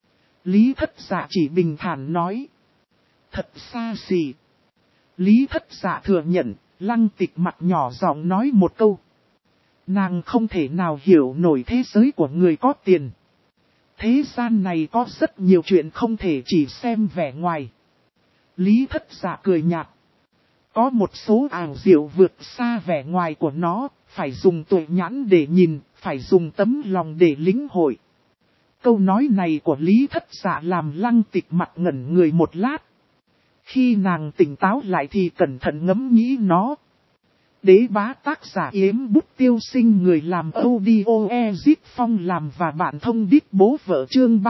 Lý Thất Dạ chỉ bình thản nói. Thật xa xỉ. Lý Thất Dạ thừa nhận, Lăng Tịch Mặc nhỏ giọng nói một câu. Nàng không thể nào hiểu nổi thế giới của người có tiền. Thế gian này có rất nhiều chuyện không thể chỉ xem vẻ ngoài. Lý Thất Dạ cười nhạt. Có một số ảo diệu vượt xa vẻ ngoài của nó, phải dùng tuệ nhãn để nhìn, phải dùng tấm lòng để lĩnh hội. Câu nói này của Lý Thất Dạ làm Lăng Tịch Mặc ngẩn người một lát. Khi nàng tỉnh táo lại thì cẩn thận ngẫm nghĩ nó. Đế bá tác giả Yếm Bút Tiêu Sinh, người làm audio Ezip Phong làm và bạn thông đít bố vợ, chương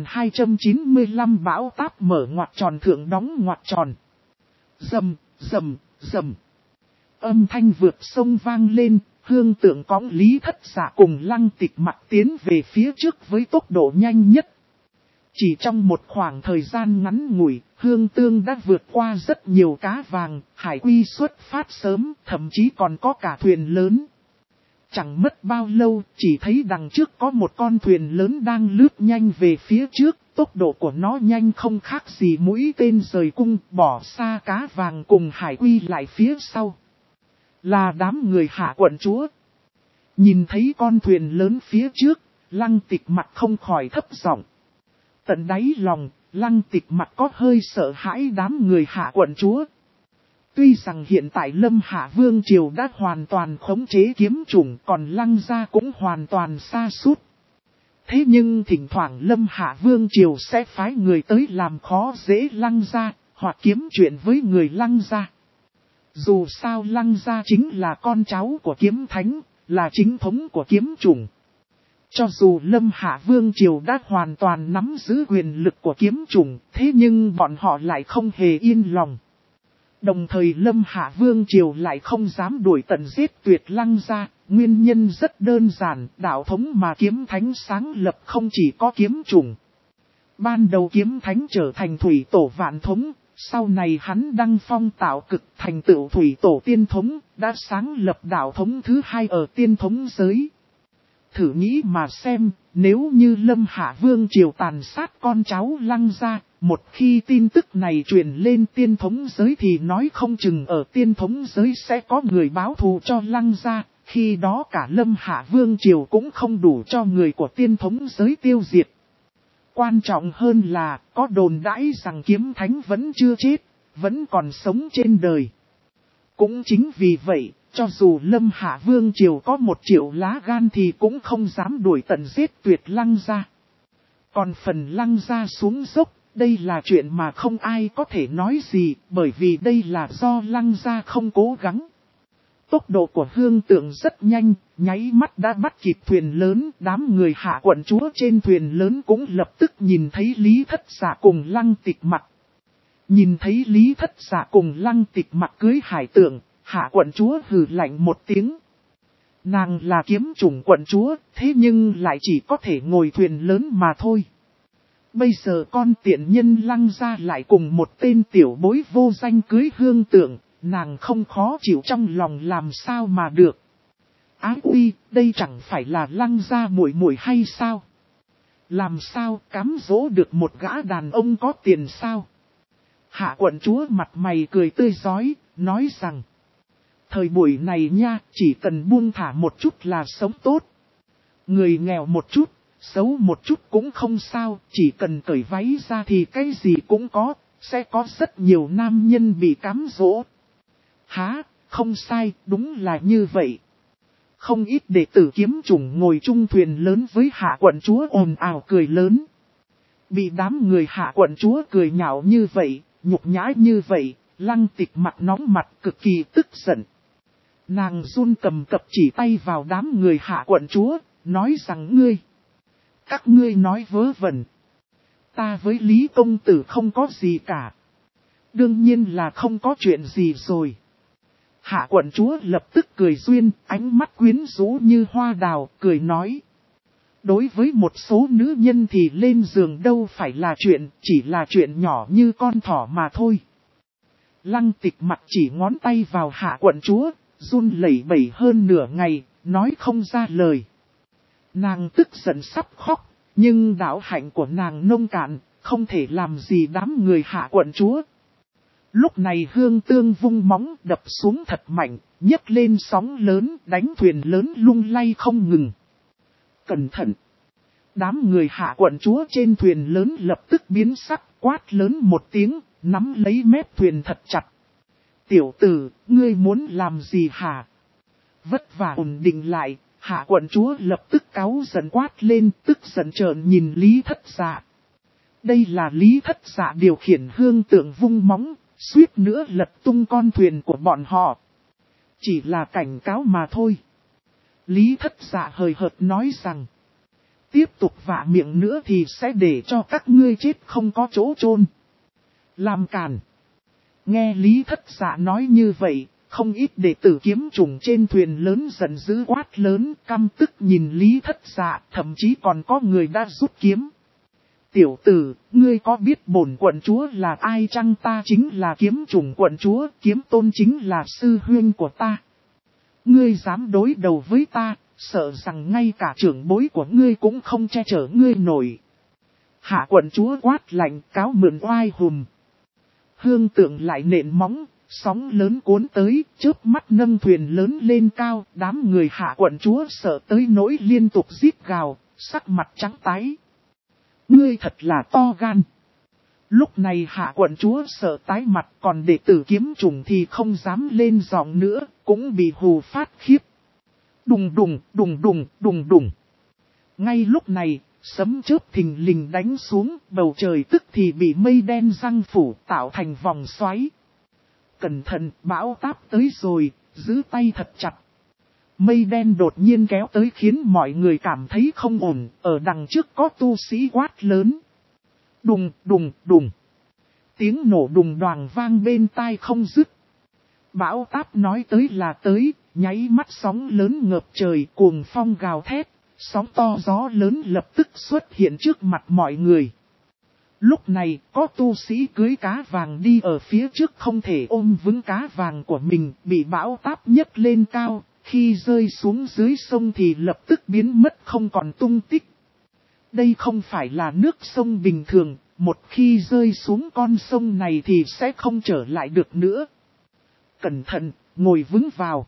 3295 bão táp mở ngoặc tròn thượng đóng ngoặc tròn. Rầm, rầm, rầm. Âm thanh vượt sông vang lên, Hương Tượng cõng Lý Thất Dạ cùng Lăng Tịch Mặc tiến về phía trước với tốc độ nhanh nhất. Chỉ trong một khoảng thời gian ngắn ngủi, Hương Tương đã vượt qua rất nhiều cá vàng, Hải Quy xuất phát sớm, thậm chí còn có cả thuyền lớn. Chẳng mất bao lâu, chỉ thấy đằng trước có một con thuyền lớn đang lướt nhanh về phía trước, tốc độ của nó nhanh không khác gì mũi tên rời cung, bỏ xa cá vàng cùng Hải Quy lại phía sau. Là đám người Hạ quận chúa. Nhìn thấy con thuyền lớn phía trước, Lăng Tịch Mặc không khỏi thấp giọng. Tận đáy lòng, Lăng Tịch Mặc có hơi sợ hãi đám người Hạ quận chúa. Tuy rằng hiện tại Lâm Hạ Vương Triều đã hoàn toàn khống chế kiếm chủng, còn Lăng gia cũng hoàn toàn sa sút. Thế nhưng thỉnh thoảng Lâm Hạ Vương Triều sẽ phái người tới làm khó dễ Lăng gia, hoặc kiếm chuyện với người Lăng gia. Dù sao Lăng gia chính là con cháu của kiếm thánh, là chính thống của kiếm chủng. Cho dù Lâm Hạ Vương Triều đã hoàn toàn nắm giữ quyền lực của kiếm chủng, thế nhưng bọn họ lại không hề yên lòng. Đồng thời Lâm Hạ Vương Triều lại không dám đuổi tận giết tuyệt Lăng gia, nguyên nhân rất đơn giản, đạo thống mà kiếm thánh sáng lập không chỉ có kiếm chủng. Ban đầu kiếm thánh trở thành thủy tổ vạn thống, sau này hắn đăng phong tạo cực thành tựu thủy tổ tiên thống, đã sáng lập đạo thống thứ hai ở tiên thống giới. Thử nghĩ mà xem, nếu như Lâm Hạ Vương Triều tàn sát con cháu Lăng gia, một khi tin tức này truyền lên tiên thống giới thì nói không chừng ở tiên thống giới sẽ có người báo thù cho Lăng gia, khi đó cả Lâm Hạ Vương Triều cũng không đủ cho người của tiên thống giới tiêu diệt. Quan trọng hơn là, có đồn đãi rằng kiếm thánh vẫn chưa chết, vẫn còn sống trên đời. Cũng chính vì vậy, cho dù Lâm Hạ Vương Triều có 1 triệu lá gan thì cũng không dám đuổi tận giết tuyệt Lăng gia. Còn phần Lăng gia xuống dốc, đây là chuyện mà không ai có thể nói gì, bởi vì đây là do Lăng gia không cố gắng. Tốc độ của Hương Tượng rất nhanh, nháy mắt đã bắt kịp thuyền lớn. Đám người hạ quận chúa trên thuyền lớn cũng lập tức nhìn thấy Lý Thất Dạ cùng Lăng Tịch Mặc. Nhìn thấy Lý Thất Dạ cùng Lăng Tịch Mặc cưới hải tượng, hạ quận chúa hừ lạnh một tiếng. Nàng là kiếm chủng quận chúa, thế nhưng lại chỉ có thể ngồi thuyền lớn mà thôi. Bây giờ con tiện nhân Lăng gia lại cùng một tên tiểu bối vô danh cưới hương tượng, nàng không khó chịu trong lòng làm sao mà được. Ái uy, đây chẳng phải là Lăng gia muội muội hay sao? Làm sao cám dỗ được một gã đàn ông có tiền sao? Hạ quận chúa mặt mày cười tươi rói, nói rằng. Thời buổi này nha, chỉ cần buông thả một chút là sống tốt. Người nghèo một chút, xấu một chút cũng không sao, chỉ cần cởi váy ra thì cái gì cũng có, sẽ có rất nhiều nam nhân bị cám dỗ. Hả, không sai, đúng là như vậy. Không ít đệ tử kiếm chủng ngồi chung thuyền lớn với hạ quận chúa ồn ào cười lớn. Bị đám người hạ quận chúa cười nhạo như vậy, nhục nhã như vậy, Lăng Tịch mặt nóng mặt cực kỳ tức giận. Nàng run cầm cập chỉ tay vào đám người hạ quận chúa, nói rằng các ngươi nói vớ vẩn. Ta với Lý công tử không có gì cả. Đương nhiên là không có chuyện gì rồi. Hạ quận chúa lập tức cười duyên, ánh mắt quyến rũ như hoa đào, cười nói. Đối với một số nữ nhân thì lên giường đâu phải là chuyện, chỉ là chuyện nhỏ như con thỏ mà thôi. Lăng Tịch mặt chỉ ngón tay vào hạ quận chúa, run lẩy bẩy hơn nửa ngày, nói không ra lời. Nàng tức giận sắp khóc, nhưng đạo hạnh của nàng nông cạn, không thể làm gì đám người hạ quận chúa. Lúc này Hương Tương vung móng đập xuống thật mạnh, nhấc lên sóng lớn, đánh thuyền lớn lung lay không ngừng. Cẩn thận! Đám người hạ quận chúa trên thuyền lớn lập tức biến sắc, quát lớn một tiếng, nắm lấy mép thuyền thật chặt. Tiểu tử, ngươi muốn làm gì hả? Vất vả ổn định lại, hạ quận chúa lập tức cáu giận quát lên, tức giận trợn nhìn Lý Thất Dạ. Đây là Lý Thất Dạ điều khiển hương tượng vung móng, suýt nữa lật tung con thuyền của bọn họ. Chỉ là cảnh cáo mà thôi. Lý Thất Dạ hời hợt nói rằng, tiếp tục vạ miệng nữa thì sẽ để cho các ngươi chết không có chỗ chôn. Làm càn. Nghe Lý Thất Dạ nói như vậy, không ít đệ tử kiếm chủng trên thuyền lớn giận dữ quát lớn, căm tức nhìn Lý Thất Dạ, thậm chí còn có người đã rút kiếm. Tiểu tử, ngươi có biết bổn quận chúa là ai chăng? Ta chính là kiếm chủng quận chúa, kiếm tôn chính là sư huynh của ta. Ngươi dám đối đầu với ta, sợ rằng ngay cả trưởng bối của ngươi cũng không che chở ngươi nổi. Hạ quận chúa quát lạnh, cáo mượn oai hùm. Hương tượng lại nện móng, sóng lớn cuốn tới, chớp mắt nâng thuyền lớn lên cao, đám người hạ quận chúa sợ tới nỗi liên tục rít gào, sắc mặt trắng tái. Ngươi thật là to gan. Lúc này hạ quận chúa sợ tái mặt, còn đệ tử kiếm chủng thì không dám lên giọng nữa, cũng bị hù phát khiếp. Đùng đùng, đùng đùng, đùng đùng. Ngay lúc này, sấm chớp thình lình đánh xuống, bầu trời tức thì bị mây đen giăng phủ tạo thành vòng xoáy. Cẩn thận, bão táp tới rồi, giữ tay thật chặt. Mây đen đột nhiên kéo tới khiến mọi người cảm thấy không ổn, ở đằng trước có tu sĩ quát lớn. Đùng, đùng, đùng. Tiếng nổ đùng đoàng vang bên tai không dứt. Bão táp nói tới là tới, nháy mắt sóng lớn ngập trời cuồng phong gào thét, sóng to gió lớn lập tức xuất hiện trước mặt mọi người. Lúc này có tu sĩ cưới cá vàng đi ở phía trước không thể ôm vững cá vàng của mình, bị bão táp nhấc lên cao, khi rơi xuống dưới sông thì lập tức biến mất không còn tung tích. Đây không phải là nước sông bình thường, một khi rơi xuống con sông này thì sẽ không trở lại được nữa. Cẩn thận, ngồi vững vào.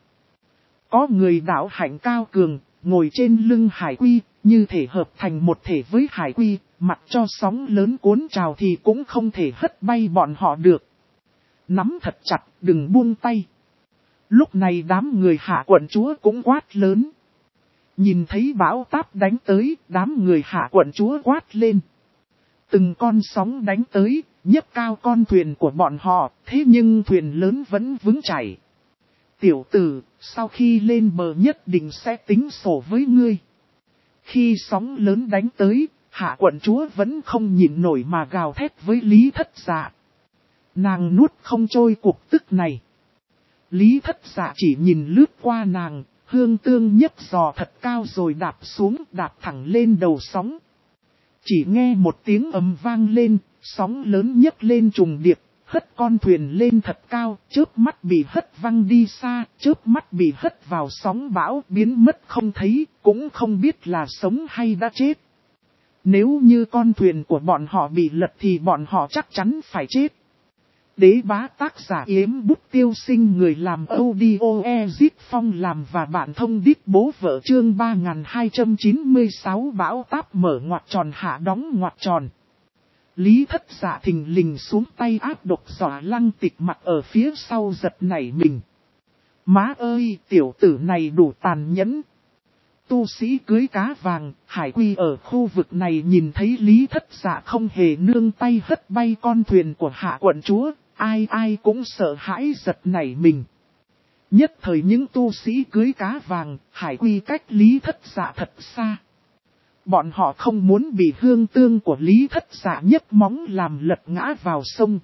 Có người đạo hạnh cao cường, ngồi trên lưng hải quy, như thể hợp thành một thể với hải quy, mặc cho sóng lớn cuốn trào thì cũng không thể hất bay bọn họ được. Nắm thật chặt, đừng buông tay. Lúc này đám người hạ quận chúa cũng quát lớn. Nhìn thấy bão táp đánh tới, đám người hạ quận chúa quát lên. Từng con sóng đánh tới, nhấc cao con thuyền của bọn họ, thế nhưng thuyền lớn vẫn vững chảy. Tiểu tử, sau khi lên bờ nhất định sẽ tính sổ với ngươi. Khi sóng lớn đánh tới, Hạ quận chúa vẫn không nhịn nổi mà gào thét với Lý Thất Dạ. Nàng nuốt không trôi cuộc tức này. Lý Thất Dạ chỉ nhìn lướt qua nàng, hương tương nhấp giò thật cao rồi đạp xuống, đạp thẳng lên đầu sóng. Chỉ nghe một tiếng ầm vang lên, sóng lớn nhấc lên trùng điệp, hất con thuyền lên thật cao, chớp mắt bị hất văng đi xa, chớp mắt bị hất vào sóng bão, biến mất không thấy, cũng không biết là sống hay đã chết. Nếu như con thuyền của bọn họ bị lật thì bọn họ chắc chắn phải chết. Đế bá tác giả Yếm Bút Tiêu Sinh, người làm audio Ezip Phong làm và bạn thông đít bố vợ, chương 3296 bão táp mở ngoặc tròn hạ đóng ngoặc tròn. Lý Thất Dạ thình lình xuống tay áp độc dọa Lăng Tịch Mặc ở phía sau giật nảy mình. Má ơi, tiểu tử này đủ tàn nhẫn. Tu sĩ cưới cá vàng, Hải Quy ở khu vực này nhìn thấy Lý Thất Dạ không hề nương tay hất bay con thuyền của Hạ quận chúa, ai ai cũng sợ hãi giật nảy mình. Nhất thời những tu sĩ cưới cá vàng, Hải Quy cách Lý Thất Dạ thật xa. Bọn họ không muốn bị hương tương của Lý Thất Dạ nhấc móng làm lật ngã vào sông.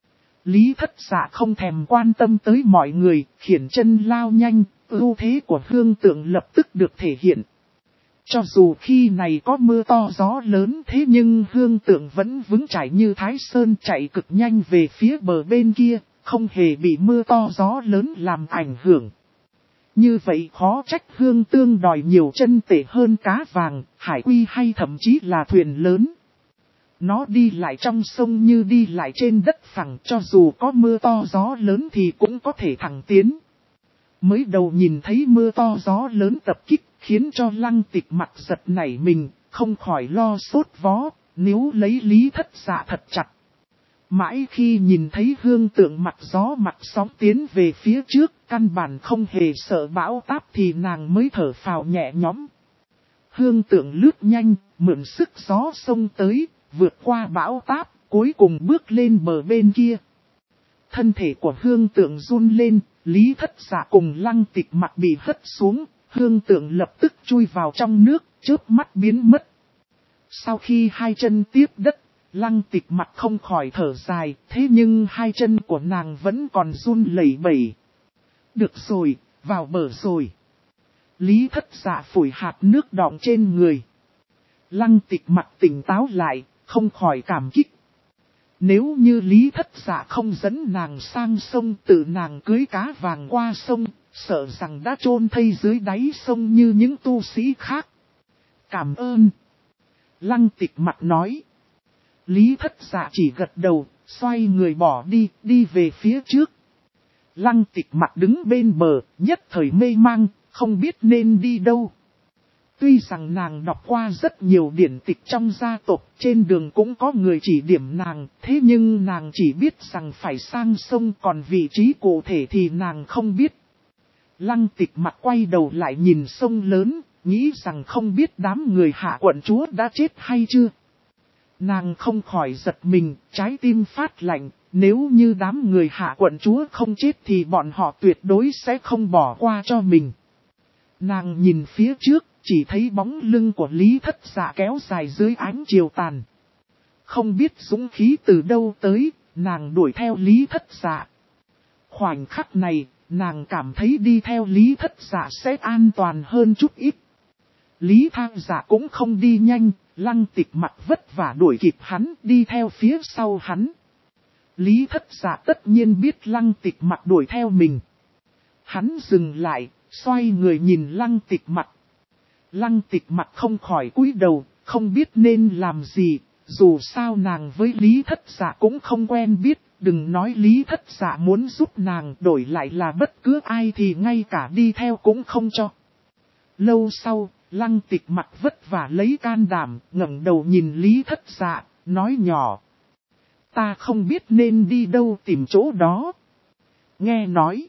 Lý Thất Dạ không thèm quan tâm tới mọi người, khiển chân lao nhanh, ưu thế của hương tượng lập tức được thể hiện. Cho dù khi này có mưa to gió lớn thế nhưng hương tượng vẫn vững chãi như Thái Sơn, chạy cực nhanh về phía bờ bên kia, không hề bị mưa to gió lớn làm ảnh hưởng. Như vậy khó trách hương tương đòi nhiều chân tệ hơn cá vàng, Hải Quy hay thậm chí là thuyền lớn. Nó đi lại trong sông như đi lại trên đất phẳng, cho dù có mưa to gió lớn thì cũng có thể thẳng tiến. Mới đầu nhìn thấy mưa to gió lớn tập kích, khiến cho Lăng Tịch Mặc giật nảy mình, không khỏi lo sốt vó, níu lấy Lý Thất Dạ thật chặt. Mãi khi nhìn thấy hương tượng mặt gió mặt sóng tiến về phía trước, căn bản không hề sợ bão táp thì nàng mới thở phào nhẹ nhõm. Hương tượng lướt nhanh, mượn sức gió sông tới, vượt qua bão táp, cuối cùng bước lên bờ bên kia. Thân thể của hương tượng run lên, Lý Thất Dạ cùng Lăng Tịch Mặc bị hất xuống, hương tượng lập tức chui vào trong nước, chớp mắt biến mất. Sau khi hai chân tiếp đất, Lăng Tịch Mặc không khỏi thở dài, thế nhưng hai chân của nàng vẫn còn run lẩy bẩy. Được rồi, vào bờ rồi. Lý Thất Dạ phủi hạt nước đọng trên người. Lăng Tịch Mặc tỉnh táo lại, không khỏi cảm kích. Nếu như Lý Thất Dạ không dẫn nàng sang sông, tự nàng cưới cá vàng qua sông, sợ rằng đã chôn thây dưới đáy sông như những tu sĩ khác. Cảm ơn. Lăng Tịch Mặc nói. Lý Thất Dạ chỉ gật đầu, xoay người bỏ đi, đi về phía trước. Lăng Tịch Mặc đứng bên bờ, nhất thời mê mang, không biết nên đi đâu. Tuy rằng nàng đọc qua rất nhiều điển tịch trong gia tộc, trên đường cũng có người chỉ điểm nàng, thế nhưng nàng chỉ biết rằng phải sang sông, còn vị trí cụ thể thì nàng không biết. Lăng Tịch Mặc quay đầu lại nhìn sông lớn, nghĩ rằng không biết đám người Hạ quận chúa đã chết hay chưa. Nàng không khỏi giật mình, trái tim phát lạnh, nếu như đám người Hạ quận chúa không chết thì bọn họ tuyệt đối sẽ không bỏ qua cho mình. Nàng nhìn phía trước, chỉ thấy bóng lưng của Lý Thất Dạ kéo dài dưới ánh chiều tàn. Không biết dũng khí từ đâu tới, nàng đuổi theo Lý Thất Dạ. Khoảnh khắc này, nàng cảm thấy đi theo Lý Thất Dạ sẽ an toàn hơn chút ít. Lý Thang Dạ cũng không đi nhanh, Lăng Tịch Mặc vất vả đuổi kịp hắn, đi theo phía sau hắn. Lý Thất Dạ tất nhiên biết Lăng Tịch Mặc đuổi theo mình. Hắn dừng lại, xoay người nhìn Lăng Tịch Mặc. Lăng Tịch Mặc không khỏi cúi đầu, không biết nên làm gì, dù sao nàng với Lý Thất Dạ cũng không quen biết, đừng nói Lý Thất Dạ muốn giúp nàng, đổi lại là bất cứ ai thì ngay cả đi theo cũng không cho. Lâu sau, Lăng Tịch Mặc vất vả lấy can đảm, ngẩng đầu nhìn Lý Thất Dạ, nói nhỏ. Ta không biết nên đi đâu tìm chỗ đó. Nghe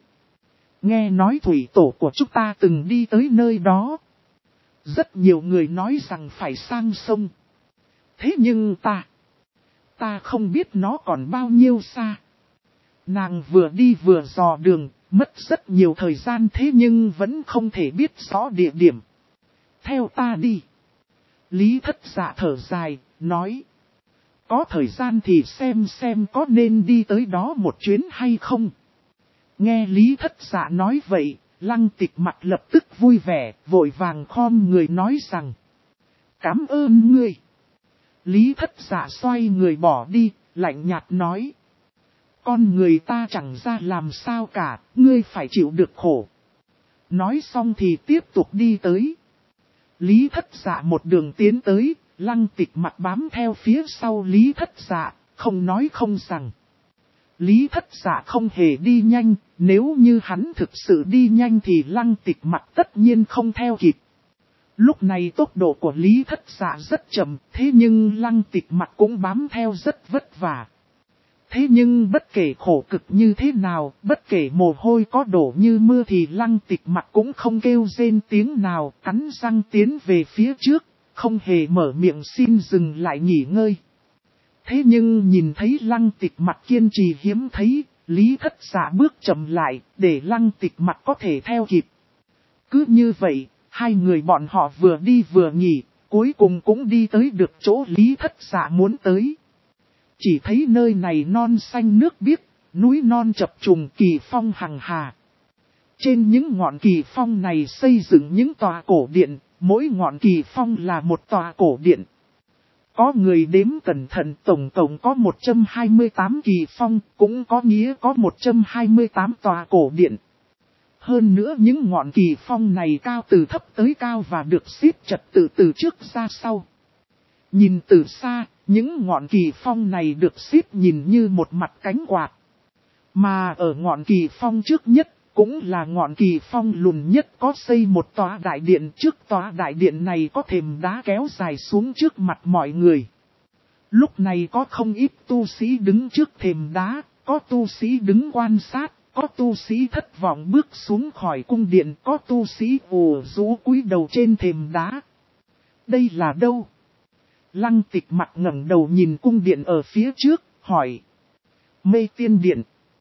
nói thủy tổ của chúng ta từng đi tới nơi đó. Rất nhiều người nói rằng phải sang sông. Thế nhưng ta không biết nó còn bao nhiêu xa. Nàng vừa đi vừa dò đường, mất rất nhiều thời gian thế nhưng vẫn không thể biết rõ địa điểm. Theo ta đi. Lý Thất Dạ thở dài, nói. Có thời gian thì xem có nên đi tới đó một chuyến hay không. Nghe Lý Thất Dạ nói vậy, Lăng Tịch mặt lập tức vui vẻ, vội vàng khom người nói rằng. Cảm ơn ngươi. Lý Thất Dạ xoay người bỏ đi, lạnh nhạt nói. Con người ta chẳng ra làm sao cả, ngươi phải chịu được khổ. Nói xong thì tiếp tục đi tới. Lý Thất Dạ một đường tiến tới, Lăng Tịch mặt bám theo phía sau Lý Thất Dạ, không nói không rằng. Lý Thất Dạ không hề đi nhanh, nếu như hắn thực sự đi nhanh thì Lăng Tịch mặt tất nhiên không theo kịp. Lúc này tốc độ của Lý Thất Dạ rất chậm, thế nhưng Lăng Tịch mặt cũng bám theo rất vất vả. Thế nhưng bất kể khổ cực như thế nào, bất kể mồ hôi có đổ như mưa thì Lăng Tịch mặt cũng không kêu rên tiếng nào, cắn răng tiến về phía trước, không hề mở miệng xin dừng lại nghỉ ngơi. Thế nhưng nhìn thấy Lăng Tịch mặt kiên trì hiếm thấy, Lý Thất Dạ bước chậm lại, để Lăng Tịch mặt có thể theo kịp. Cứ như vậy, hai người bọn họ vừa đi vừa nghỉ, cuối cùng cũng đi tới được chỗ Lý Thất Dạ muốn tới. Chỉ thấy nơi này non xanh nước biếc, núi non chập trùng kỳ phong hằng hà. Trên những ngọn kỳ phong này xây dựng những tòa cổ điện, mỗi ngọn kỳ phong là một tòa cổ điện. Có người đếm cẩn thận tổng cộng có 128 kỳ phong, cũng có nghĩa có 128 tòa cổ điện. Hơn nữa những ngọn kỳ phong này cao từ thấp tới cao và được xếp trật tự từ trước ra sau. Nhìn từ xa, những ngọn kỳ phong này được xếp nhìn như một mặt cánh quạt. Mà ở ngọn kỳ phong trước nhất, cũng là ngọn kỳ phong lùn nhất có xây một tòa đại điện. Trước tòa đại điện này có thềm đá kéo dài xuống trước mặt mọi người. Lúc này có không ít tu sĩ đứng trước thềm đá, có tu sĩ đứng quan sát, có tu sĩ thất vọng bước xuống khỏi cung điện, có tu sĩ ù rũ cúi đầu trên thềm đá. Đây là đâu? Lăng Tịch mặt ngẩng đầu nhìn cung điện ở phía trước, hỏi. Mê Tiên Điện.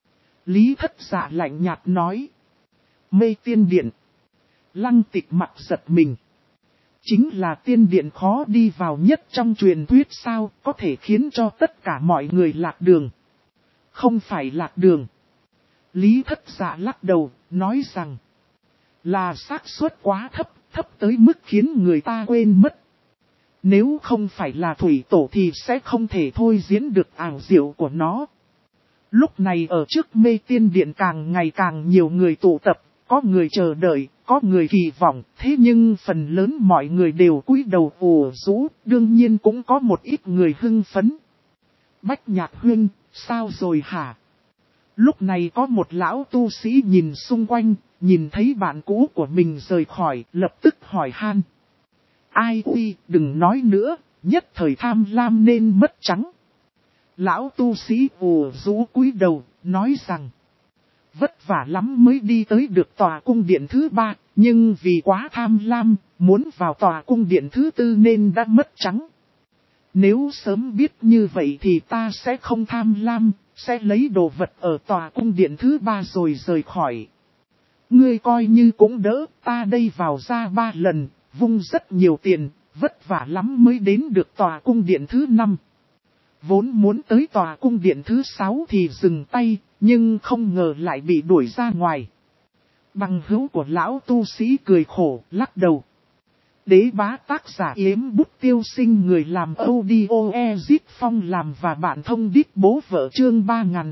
Lý Thất Dạ lạnh nhạt nói. Mê Tiên Điện. Lăng Tịch mặt giật mình. Chính là tiên điện khó đi vào nhất trong truyền thuyết sao, có thể khiến cho tất cả mọi người lạc đường. Không phải lạc đường. Lý Thất Dạ lắc đầu, nói rằng. Là xác suất quá thấp, thấp tới mức khiến người ta quên mất. Nếu không phải là thủy tổ thì sẽ không thể thôi diễn được ảo diệu của nó. Lúc này ở trước Mê Tiên Điện càng ngày càng nhiều người tụ tập, có người chờ đợi, có người kỳ vọng, thế nhưng phần lớn mọi người đều cúi đầu ủ rũ, đương nhiên cũng có một ít người hưng phấn. Bách Nhạc Huynh, sao rồi hả? Lúc này có một lão tu sĩ nhìn xung quanh, nhìn thấy bạn cũ của mình rời khỏi, lập tức hỏi han. Ai uy, đừng nói nữa, nhất thời tham lam nên mất trắng. Lão tu sĩ ù rũ cúi đầu, nói rằng. Vất vả lắm mới đi tới được tòa cung điện thứ 3, nhưng vì quá tham lam, muốn vào tòa cung điện thứ 4 nên đã mất trắng. Nếu sớm biết như vậy thì ta sẽ không tham lam, sẽ lấy đồ vật ở tòa cung điện thứ 3 rồi rời khỏi. Ngươi coi như cũng đỡ, ta đây vào ra 3 lần, vung rất nhiều tiền, vất vả lắm mới đến được tòa cung điện thứ 5. Vốn muốn tới tòa cung điện thứ 6 thì dừng tay, nhưng không ngờ lại bị đuổi ra ngoài. Bằng hữu của lão tu sĩ cười khổ, lắc đầu. Đế bá tác giả Yếm Bút Tiêu Sinh, người làm audio Ezip Phong làm và bạn thông đít bố vợ chương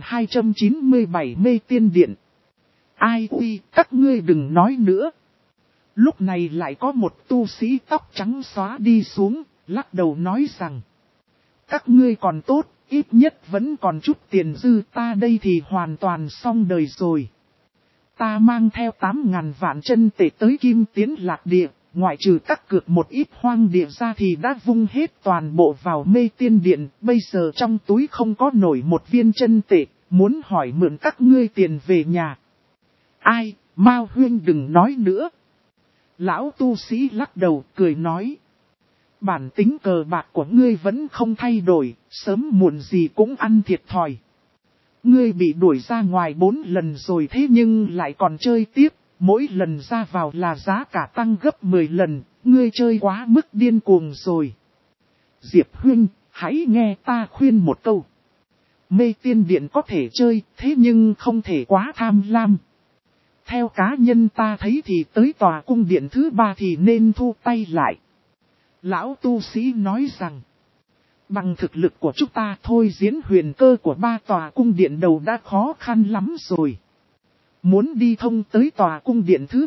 3297 Mê Tiên Điện. Ai uy, các ngươi đừng nói nữa. Lúc này lại có một tu sĩ tóc trắng xóa đi xuống, lắc đầu nói rằng. Các ngươi còn tốt, ít nhất vẫn còn chút tiền dư, ta đây thì hoàn toàn xong đời rồi. Ta mang theo 8.000 vạn chân tệ tới Kim Tiến Lạc Địa, ngoại trừ các cược một ít hoang địa ra thì đã vung hết toàn bộ vào Mê Tiên Điện, bây giờ trong túi không có nổi một viên chân tệ, muốn hỏi mượn các ngươi tiền về nhà. Ai, Mao Huyên đừng nói nữa. Lão tu sĩ lắc đầu cười nói. Bản tính cờ bạc của ngươi vẫn không thay đổi, sớm muộn gì cũng ăn thiệt thòi. Ngươi bị đuổi ra ngoài 4 lần rồi thế nhưng lại còn chơi tiếp, mỗi lần ra vào là giá cả tăng gấp 10 lần, ngươi chơi quá mức điên cuồng rồi. Diệp huynh, hãy nghe ta khuyên một câu. Mê tiên điện có thể chơi, thế nhưng không thể quá tham lam. Theo cá nhân ta thấy thì tới tòa cung điện thứ 3 thì nên thu tay lại. Lão tu sĩ nói rằng, bằng thực lực của chúng ta thôi diễn huyền cơ của 3 tòa cung điện đầu đã khó khăn lắm rồi. Muốn đi thông tới tòa cung điện thứ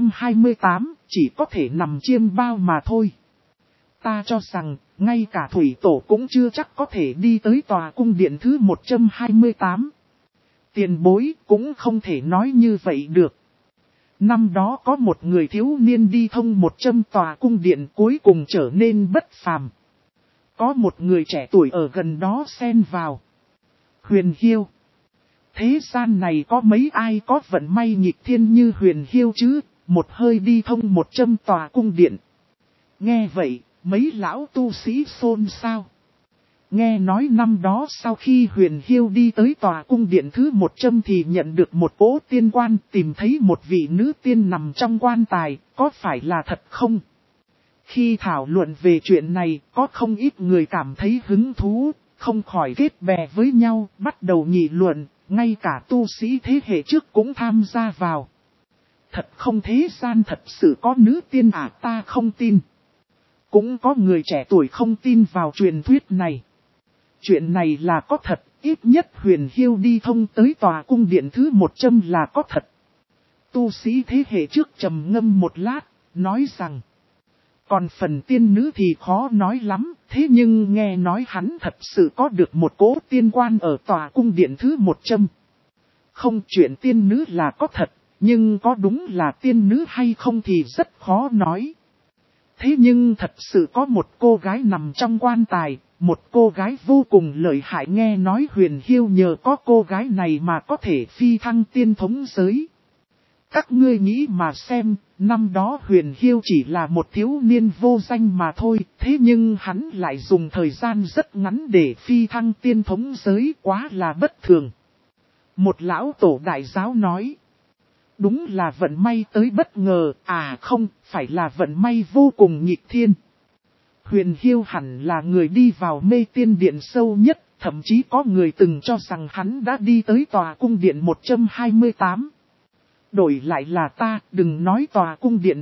128 chỉ có thể nằm chiêm bao mà thôi. Ta cho rằng, ngay cả thủy tổ cũng chưa chắc có thể đi tới tòa cung điện thứ 128. Tiền bối cũng không thể nói như vậy được. Năm đó có một người thiếu niên đi thông 100 tòa cung điện cuối cùng trở nên bất phàm. Có một người trẻ tuổi ở gần đó xen vào. Huyền Hiêu. Thế gian này có mấy ai có vận may nghịch thiên như Huyền Hiêu chứ, một hơi đi thông 100 tòa cung điện. Nghe vậy, mấy lão tu sĩ xôn xao. Nghe nói năm đó sau khi Huyền Hiêu đi tới tòa cung điện thứ 100 thì nhận được một cỗ tiên quan, tìm thấy một vị nữ tiên nằm trong quan tài, có phải là thật không? Khi thảo luận về chuyện này, có không ít người cảm thấy hứng thú, không khỏi kết bè với nhau, bắt đầu nghị luận, ngay cả tu sĩ thế hệ trước cũng tham gia vào. Thật không, thế gian thật sự có nữ tiên à, ta không tin. Cũng có người trẻ tuổi không tin vào truyền thuyết này. Chuyện này là có thật, ít nhất Huyền Hiêu đi thông tới tòa cung điện thứ 100 là có thật. Tu sĩ thế hệ trước trầm ngâm một lát, nói rằng, còn phần tiên nữ thì khó nói lắm, thế nhưng nghe nói hắn thật sự có được một cỗ tiên quan ở tòa cung điện thứ 100. Không, chuyện tiên nữ là có thật, nhưng có đúng là tiên nữ hay không thì rất khó nói. Thế nhưng thật sự có một cô gái nằm trong quan tài, một cô gái vô cùng lợi hại, nghe nói Huyền Hiêu nhờ có cô gái này mà có thể phi thăng tiên thống giới. Các ngươi nghĩ mà xem, năm đó Huyền Hiêu chỉ là một thiếu niên vô danh mà thôi, thế nhưng hắn lại dùng thời gian rất ngắn để phi thăng tiên thống giới, quá là bất thường. Một lão tổ đại giáo nói, đúng là vận may tới bất ngờ, à không, phải là vận may vô cùng nghịch thiên. Huyền Hiêu hẳn là người đi vào mê tiên điện sâu nhất, thậm chí có người từng cho rằng hắn đã đi tới tòa cung điện 128. Đổi lại là ta, đừng nói tòa cung điện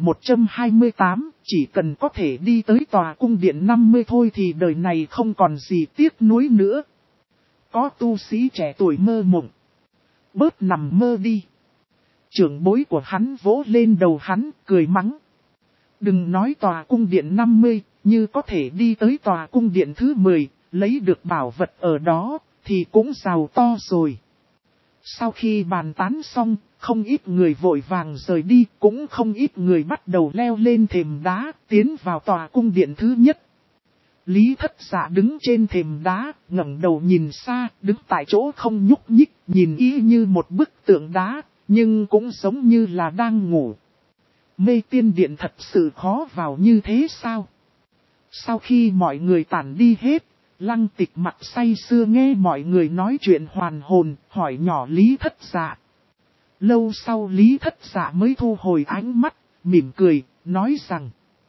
128, chỉ cần có thể đi tới tòa cung điện 50 thôi thì đời này không còn gì tiếc nuối nữa. Có tu sĩ trẻ tuổi mơ mộng. Bớt nằm mơ đi. Trưởng bối của hắn vỗ lên đầu hắn, cười mắng. Đừng nói tòa cung điện 50, như có thể đi tới tòa cung điện thứ 10, lấy được bảo vật ở đó, thì cũng giàu to rồi. Sau khi bàn tán xong, không ít người vội vàng rời đi, cũng không ít người bắt đầu leo lên thềm đá, tiến vào tòa cung điện thứ nhất. Lý Thất Dạ đứng trên thềm đá, ngẩng đầu nhìn xa, đứng tại chỗ không nhúc nhích, nhìn y như một bức tượng đá, nhưng cũng giống như là đang ngủ. Mê tiên điện thật sự khó vào như thế sao? Sau khi mọi người tản đi hết, Lăng Tịch mặt say sưa nghe mọi người nói chuyện hoàn hồn, hỏi nhỏ Lý Thất Dạ. Lâu sau Lý Thất Dạ mới thu hồi ánh mắt, mỉm cười, nói rằng,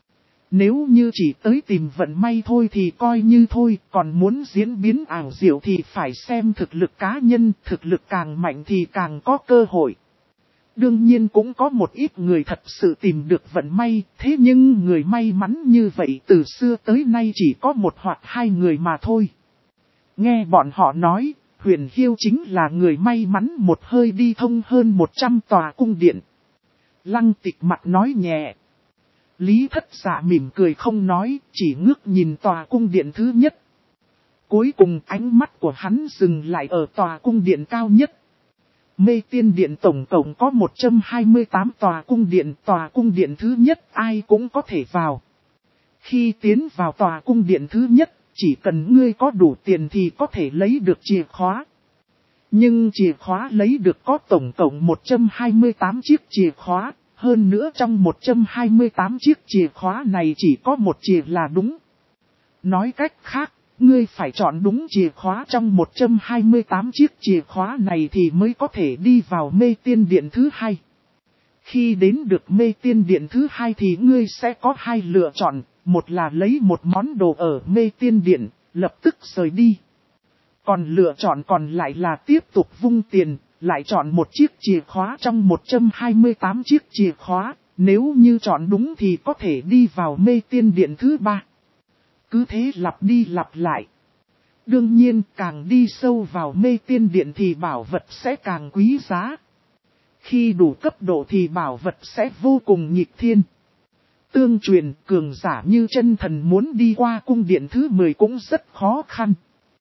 nếu như chỉ tới tìm vận may thôi thì coi như thôi, còn muốn diễn biến ảo diệu thì phải xem thực lực cá nhân, thực lực càng mạnh thì càng có cơ hội. Đương nhiên cũng có một ít người thật sự tìm được vận may, thế nhưng người may mắn như vậy từ xưa tới nay chỉ có một hoặc hai người mà thôi. Nghe bọn họ nói, Huyền Hiêu chính là người may mắn một hơi đi thông hơn 100 tòa cung điện. Lăng Tịch mặt nói nhẹ. Lý Thất Dạ mỉm cười không nói, chỉ ngước nhìn tòa cung điện thứ nhất. Cuối cùng ánh mắt của hắn dừng lại ở tòa cung điện cao nhất. Mê tiên điện tổng cộng có 128 tòa cung điện thứ nhất ai cũng có thể vào. Khi tiến vào tòa cung điện thứ nhất, chỉ cần ngươi có đủ tiền thì có thể lấy được chìa khóa. Nhưng chìa khóa lấy được có tổng cộng 128 chiếc chìa khóa, hơn nữa trong 128 chiếc chìa khóa này chỉ có một chìa là đúng. Nói cách khác, Ngươi phải chọn đúng chìa khóa trong 128 chiếc chìa khóa này thì mới có thể đi vào mê tiên điện thứ hai. Khi đến được mê tiên điện thứ hai thì ngươi sẽ có hai lựa chọn, một là lấy một món đồ ở mê tiên điện, lập tức rời đi. Còn lựa chọn còn lại là tiếp tục vung tiền, lại chọn một chiếc chìa khóa trong 128 chiếc chìa khóa, nếu như chọn đúng thì có thể đi vào mê tiên điện thứ ba. Cứ thế lặp đi lặp lại. Đương nhiên càng đi sâu vào mê tiên điện thì bảo vật sẽ càng quý giá. Khi đủ cấp độ thì bảo vật sẽ vô cùng nghịch thiên. Tương truyền cường giả như chân thần muốn đi qua cung điện thứ 10 cũng rất khó khăn.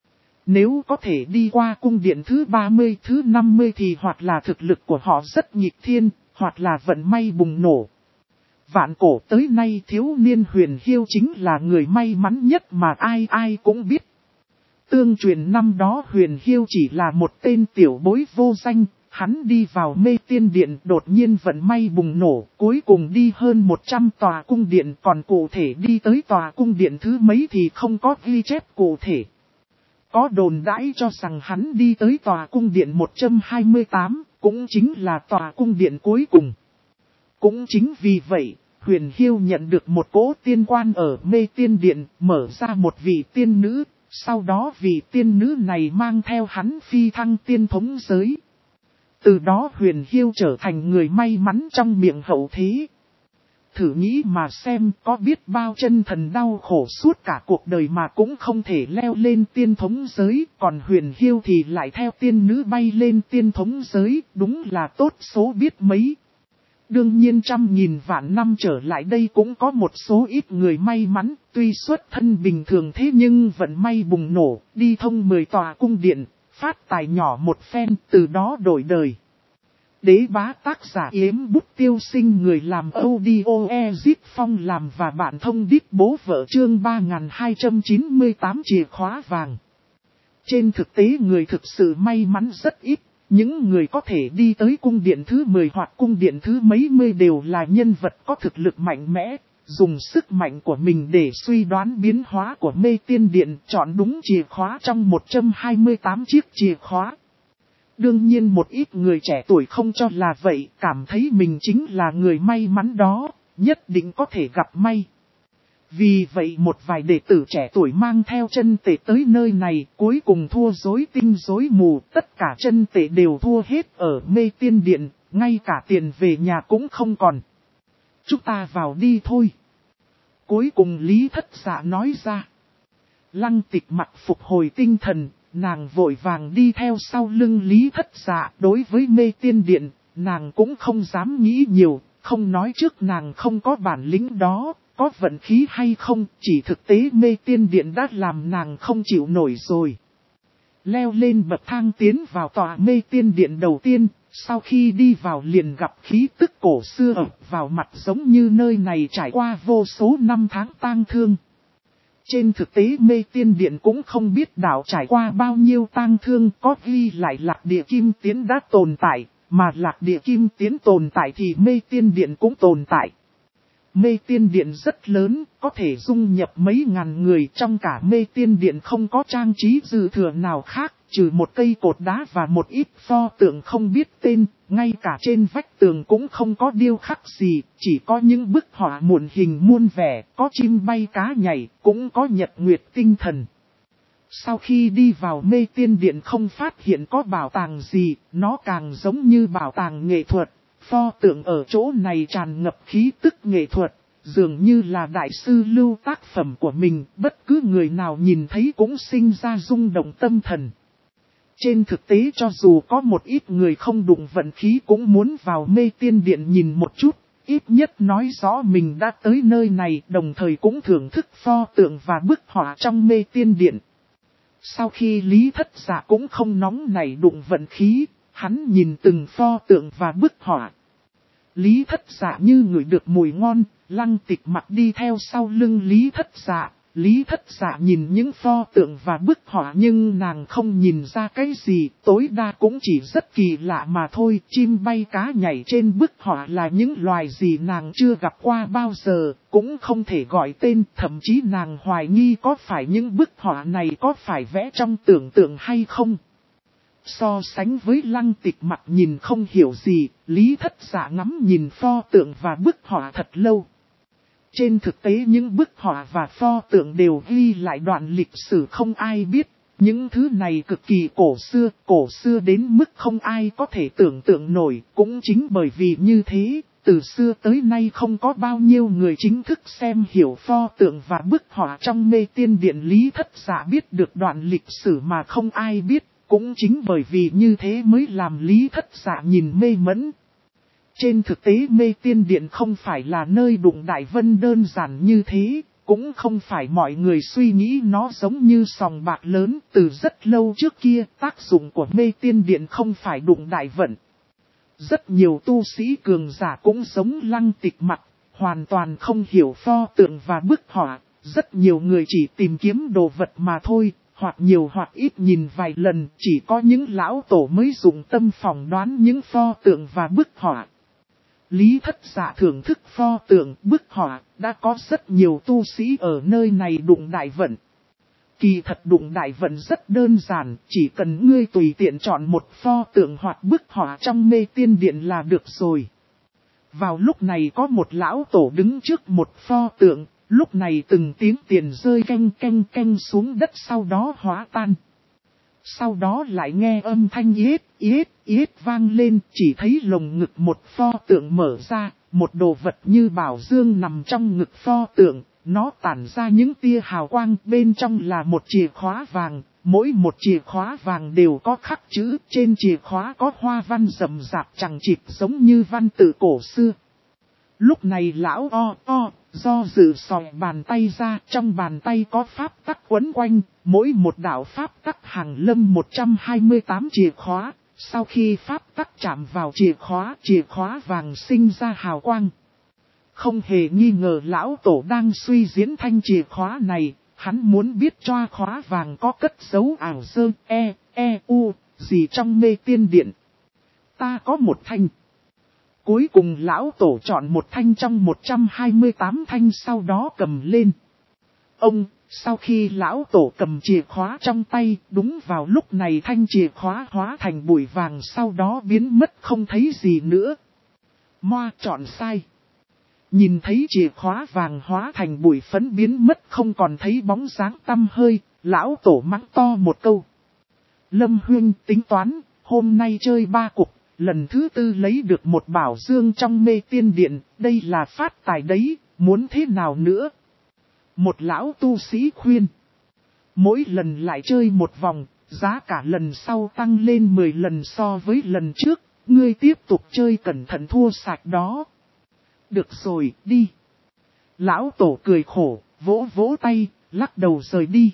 Nếu có thể đi qua cung điện thứ 30, thứ 50 thì hoặc là thực lực của họ rất nghịch thiên, hoặc là vận may bùng nổ. Vạn cổ tới nay thiếu niên Huyền Hiêu chính là người may mắn nhất mà ai ai cũng biết. Tương truyền năm đó Huyền Hiêu chỉ là một tên tiểu bối vô danh, hắn đi vào mê tiên điện đột nhiên vận may bùng nổ, cuối cùng đi hơn 100 tòa cung điện, còn cụ thể đi tới tòa cung điện thứ mấy thì không có ghi chép cụ thể. Có đồn đãi cho rằng hắn đi tới tòa cung điện 128, cũng chính là tòa cung điện cuối cùng. Cũng chính vì vậy, Huyền Hiêu nhận được một cỗ tiên quan ở mê tiên điện, mở ra một vị tiên nữ, sau đó vị tiên nữ này mang theo hắn phi thăng tiên thống giới. Từ đó Huyền Hiêu trở thành người may mắn trong miệng hậu thế. Thử nghĩ mà xem có biết bao chân thần đau khổ suốt cả cuộc đời mà cũng không thể leo lên tiên thống giới, còn Huyền Hiêu thì lại theo tiên nữ bay lên tiên thống giới, đúng là tốt số biết mấy. Đương nhiên trăm nghìn vạn năm trở lại đây cũng có một số ít người may mắn, tuy xuất thân bình thường thế nhưng vận may bùng nổ, đi thông 10 tòa cung điện, phát tài nhỏ một phen, từ đó đổi đời. Đế bá tác giả Yếm Bút Tiêu Sinh, người làm audio Ezip Phong làm và bạn thông đít bố vợ, chương 3298 chìa khóa vàng. Trên thực tế người thực sự may mắn rất ít. Những người có thể đi tới cung điện thứ 10 hoặc cung điện thứ mấy mươi đều là nhân vật có thực lực mạnh mẽ, dùng sức mạnh của mình để suy đoán biến hóa của mê tiên điện, chọn đúng chìa khóa trong 128 chiếc chìa khóa. Đương nhiên một ít người trẻ tuổi không cho là vậy, cảm thấy mình chính là người may mắn đó, nhất định có thể gặp may. Vì vậy một vài đệ tử trẻ tuổi mang theo chân tệ tới nơi này, cuối cùng thua rối tinh rối mù, tất cả chân tệ đều thua hết ở mê tiên điện, ngay cả tiền về nhà cũng không còn. Chúng ta vào đi thôi. Cuối cùng Lý Thất Dạ nói ra. Lăng Tịch mặt phục hồi tinh thần, nàng vội vàng đi theo sau lưng Lý Thất Dạ. Đối với mê tiên điện, nàng cũng không dám nghĩ nhiều, không nói trước nàng không có bản lĩnh đó. Có vận khí hay không, chỉ thực tế mê tiên điện đã làm nàng không chịu nổi rồi. Leo lên bậc thang tiến vào tòa mê tiên điện đầu tiên, sau khi đi vào liền gặp khí tức cổ xưa ập vào mặt, giống như nơi này trải qua vô số năm tháng tang thương. Trên thực tế mê tiên điện cũng không biết đạo trải qua bao nhiêu tang thương, có ghi lại lạc địa kim tiến đã tồn tại, mà lạc địa kim tiến tồn tại thì mê tiên điện cũng tồn tại. Mê tiên điện rất lớn, có thể dung nhập mấy ngàn người, trong cả mê tiên điện không có trang trí dư thừa nào khác, trừ một cây cột đá và một ít pho tượng không biết tên, ngay cả trên vách tường cũng không có điêu khắc gì, chỉ có những bức họa muôn hình muôn vẻ, có chim bay cá nhảy, cũng có nhật nguyệt tinh thần. Sau khi đi vào mê tiên điện không phát hiện có bảo tàng gì, nó càng giống như bảo tàng nghệ thuật. Pho tượng ở chỗ này tràn ngập khí tức nghệ thuật, dường như là đại sư lưu tác phẩm của mình, bất cứ người nào nhìn thấy cũng sinh ra rung động tâm thần. Trên thực tế cho dù có một ít người không đụng vận khí cũng muốn vào mê tiên điện nhìn một chút, ít nhất nói rõ mình đã tới nơi này, đồng thời cũng thưởng thức pho tượng và bức họa trong mê tiên điện. Sau khi Lý Thất Dạ cũng không nóng nảy đụng vận khí, hắn nhìn từng pho tượng và bức họa. Lý Thất Dạ như ngửi được mùi ngon, Lăng Tịch mặt đi theo sau lưng Lý Thất Dạ, Lý Thất Dạ nhìn những pho tượng và bức họa nhưng nàng không nhìn ra cái gì, tối đa cũng chỉ rất kỳ lạ mà thôi. Chim bay cá nhảy trên bức họa là những loài gì nàng chưa gặp qua bao giờ, cũng không thể gọi tên, thậm chí nàng hoài nghi có phải những bức họa này có phải vẽ trong tưởng tượng hay không. So sánh với Lăng Tịch mặt nhìn không hiểu gì, Lý Thất Dạ ngắm nhìn pho tượng và bức họa thật lâu. Trên thực tế những bức họa và pho tượng đều ghi lại đoạn lịch sử không ai biết. Những thứ này cực kỳ cổ xưa đến mức không ai có thể tưởng tượng nổi. Cũng chính bởi vì như thế, từ xưa tới nay không có bao nhiêu người chính thức xem hiểu pho tượng và bức họa trong Mê Tiên Điện. Lý Thất Dạ biết được đoạn lịch sử mà không ai biết. Cũng chính bởi vì như thế mới làm Lý Thất Dạ nhìn mê mẫn. Trên thực tế Mê Tiên Điện không phải là nơi đụng đại vân đơn giản như thế, cũng không phải mọi người suy nghĩ nó giống như sòng bạc lớn. Từ rất lâu trước kia, tác dụng của Mê Tiên Điện không phải đụng đại vận. Rất nhiều tu sĩ cường giả cũng giống Lăng Tịch mặt, hoàn toàn không hiểu pho tượng và bức họa. Rất nhiều người chỉ tìm kiếm đồ vật mà thôi, hoặc nhiều hoặc ít nhìn vài lần, chỉ có những lão tổ mới dùng tâm phỏng đoán những pho tượng và bức họa. Lý Thất Dạ thưởng thức pho tượng, bức họa, đã có rất nhiều tu sĩ ở nơi này đụng đại vận. Kỳ thật đụng đại vận rất đơn giản, chỉ cần ngươi tùy tiện chọn một pho tượng hoặc bức họa trong Mê Tiên Điện là được rồi. Vào lúc này có một lão tổ đứng trước một pho tượng, lúc này từng tiếng tiền rơi canh canh canh xuống đất sau đó hóa tan. Sau đó lại nghe âm thanh yết yết yết vang lên, chỉ thấy lồng ngực một pho tượng mở ra, một đồ vật như bảo dương nằm trong ngực pho tượng, nó tản ra những tia hào quang, bên trong là một chìa khóa vàng, mỗi một chìa khóa vàng đều có khắc chữ, trên chìa khóa có hoa văn rậm rạp chằng chịt giống như văn tự cổ xưa. Lúc này lão do dự sòi bàn tay ra, trong bàn tay có pháp tắc quấn quanh, mỗi một đạo pháp tắc hàng lâm 128 chìa khóa, sau khi pháp tắc chạm vào chìa khóa vàng sinh ra hào quang. Không hề nghi ngờ lão tổ đang suy diễn thanh chìa khóa này, hắn muốn biết cho khóa vàng có cất dấu ảo dơ gì trong Mê Tiên Điện. Ta có một thanh. Cuối cùng lão tổ chọn một thanh trong 128 thanh sau đó cầm lên. Sau khi lão tổ cầm chìa khóa trong tay, đúng vào lúc này thanh chìa khóa hóa thành bụi vàng sau đó biến mất không thấy gì nữa. Moa chọn sai. Nhìn thấy chìa khóa vàng hóa thành bụi phấn biến mất không còn thấy bóng dáng tăm hơi, lão tổ mắng to một câu. Lâm Huynh tính toán, hôm nay chơi 3 cục. Lần thứ 4 lấy được một bảo dương trong Mê Tiên Điện, đây là phát tài đấy, muốn thế nào nữa? Một lão tu sĩ khuyên. Mỗi lần lại chơi một vòng, giá cả lần sau tăng lên 10 lần so với lần trước, ngươi tiếp tục chơi cẩn thận thua sạch đó. Được rồi, đi. Lão tổ cười khổ, vỗ vỗ tay, lắc đầu rời đi.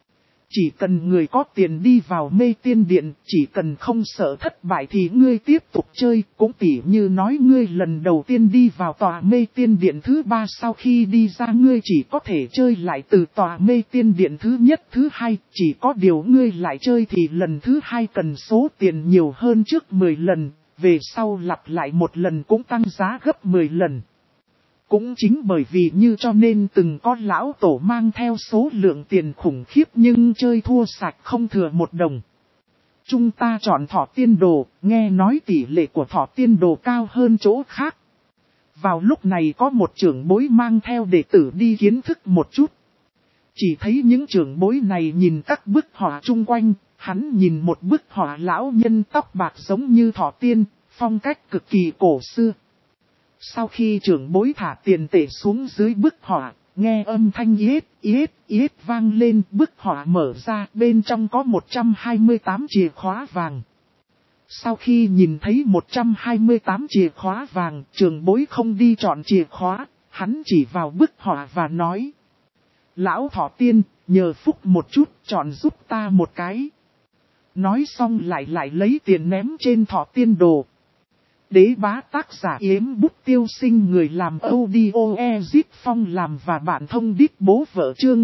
Chỉ cần người có tiền đi vào Mê Tiên Điện, chỉ cần không sợ thất bại thì ngươi tiếp tục chơi. Cũng tỉ như nói ngươi lần đầu tiên đi vào tòa Mê Tiên Điện thứ 3, sau khi đi ra ngươi chỉ có thể chơi lại từ tòa Mê Tiên Điện thứ nhất thứ 2. Chỉ có điều ngươi lại chơi thì lần thứ 2 cần số tiền nhiều hơn trước 10 lần, về sau lặp lại một lần cũng tăng giá gấp 10 lần. Cũng chính bởi vì như cho nên từng có lão tổ mang theo số lượng tiền khủng khiếp nhưng chơi thua sạch không thừa một đồng. Chúng ta chọn Thỏ Tiên Đồ, nghe nói tỷ lệ của Thỏ Tiên Đồ cao hơn chỗ khác. Vào lúc này có một trưởng bối mang theo đệ tử đi kiến thức một chút. Chỉ thấy những trưởng bối này nhìn các bức họa chung quanh, hắn nhìn một bức họa lão nhân tóc bạc giống như Thỏ Tiên, phong cách cực kỳ cổ xưa. Sau khi trưởng bối thả tiền tệ xuống dưới bức họa, nghe âm thanh yết yết yết vang lên, bức họa mở ra, bên trong có 128 chìa khóa vàng. Sau khi nhìn thấy 128 chìa khóa vàng, trưởng bối không đi chọn chìa khóa, hắn chỉ vào bức họa và nói. Lão Thỏ Tiên, nhờ phúc một chút, chọn giúp ta một cái. Nói xong lại lấy tiền ném trên Thỏ Tiên Đồ. Đế bá tác giả Yếm Bút Tiêu Sinh, người làm audio Ezip Phong làm và bạn thông đít bố vợ, chương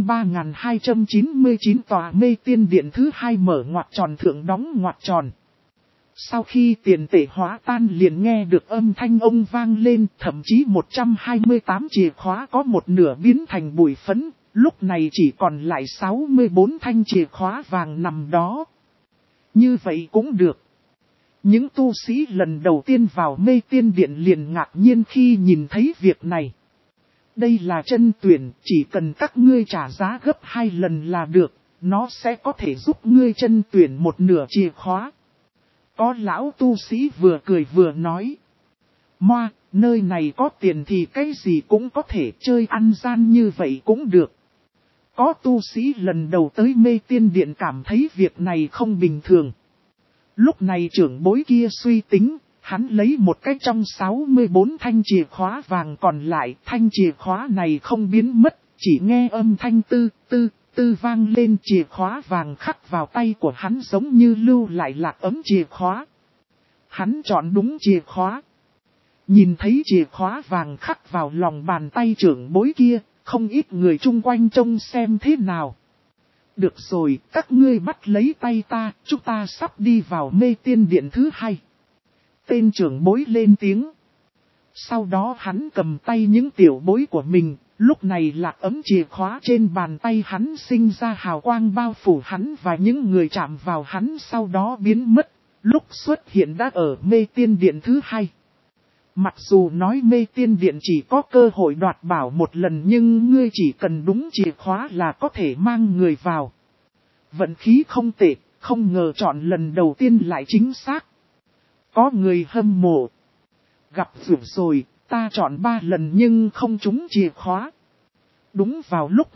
3299 tòa mê tiên điện thứ 2 mở ngoặc tròn thượng đóng ngoặc tròn. Sau khi tiền tệ hóa tan liền nghe được âm thanh ông vang lên, thậm chí 128 chìa khóa có một nửa biến thành bụi phấn, lúc này chỉ còn lại 64 thanh chìa khóa vàng nằm đó. Như vậy cũng được. Những tu sĩ lần đầu tiên vào mê tiên điện liền ngạc nhiên khi nhìn thấy việc này. Đây là chân tuyển, chỉ cần các ngươi trả giá gấp 2 lần là được, nó sẽ có thể giúp ngươi chân tuyển một nửa chìa khóa. Có lão tu sĩ vừa cười vừa nói. Moa, nơi này có tiền thì cái gì cũng có thể, chơi ăn gian như vậy cũng được. Có tu sĩ lần đầu tới mê tiên điện cảm thấy việc này không bình thường. Lúc này trưởng bối kia suy tính, hắn lấy một cái trong 64 thanh chìa khóa vàng còn lại, thanh chìa khóa này không biến mất, chỉ nghe âm thanh tư vang lên, chìa khóa vàng khắc vào tay của hắn giống như lưu lại lạc ấm chìa khóa. Hắn chọn đúng chìa khóa. Nhìn thấy chìa khóa vàng khắc vào lòng bàn tay trưởng bối kia, không ít người chung quanh trông xem thế nào. Được rồi, các ngươi bắt lấy tay ta, chúng ta sắp đi vào mê tiên điện thứ 2. Tên trưởng bối lên tiếng. Sau đó hắn cầm tay những tiểu bối của mình, lúc này lạc ấm chìa khóa trên bàn tay hắn sinh ra hào quang bao phủ hắn và những người chạm vào hắn sau đó biến mất, lúc xuất hiện đã ở mê tiên điện thứ 2. Mặc dù nói mê tiên điện chỉ có cơ hội đoạt bảo một lần nhưng ngươi chỉ cần đúng chìa khóa là có thể mang người vào. Vận khí không tệ, không ngờ chọn lần đầu tiên lại chính xác. Có người hâm mộ. Gặp rủi rồi, ta chọn 3 lần nhưng không trúng chìa khóa. Đúng vào lúc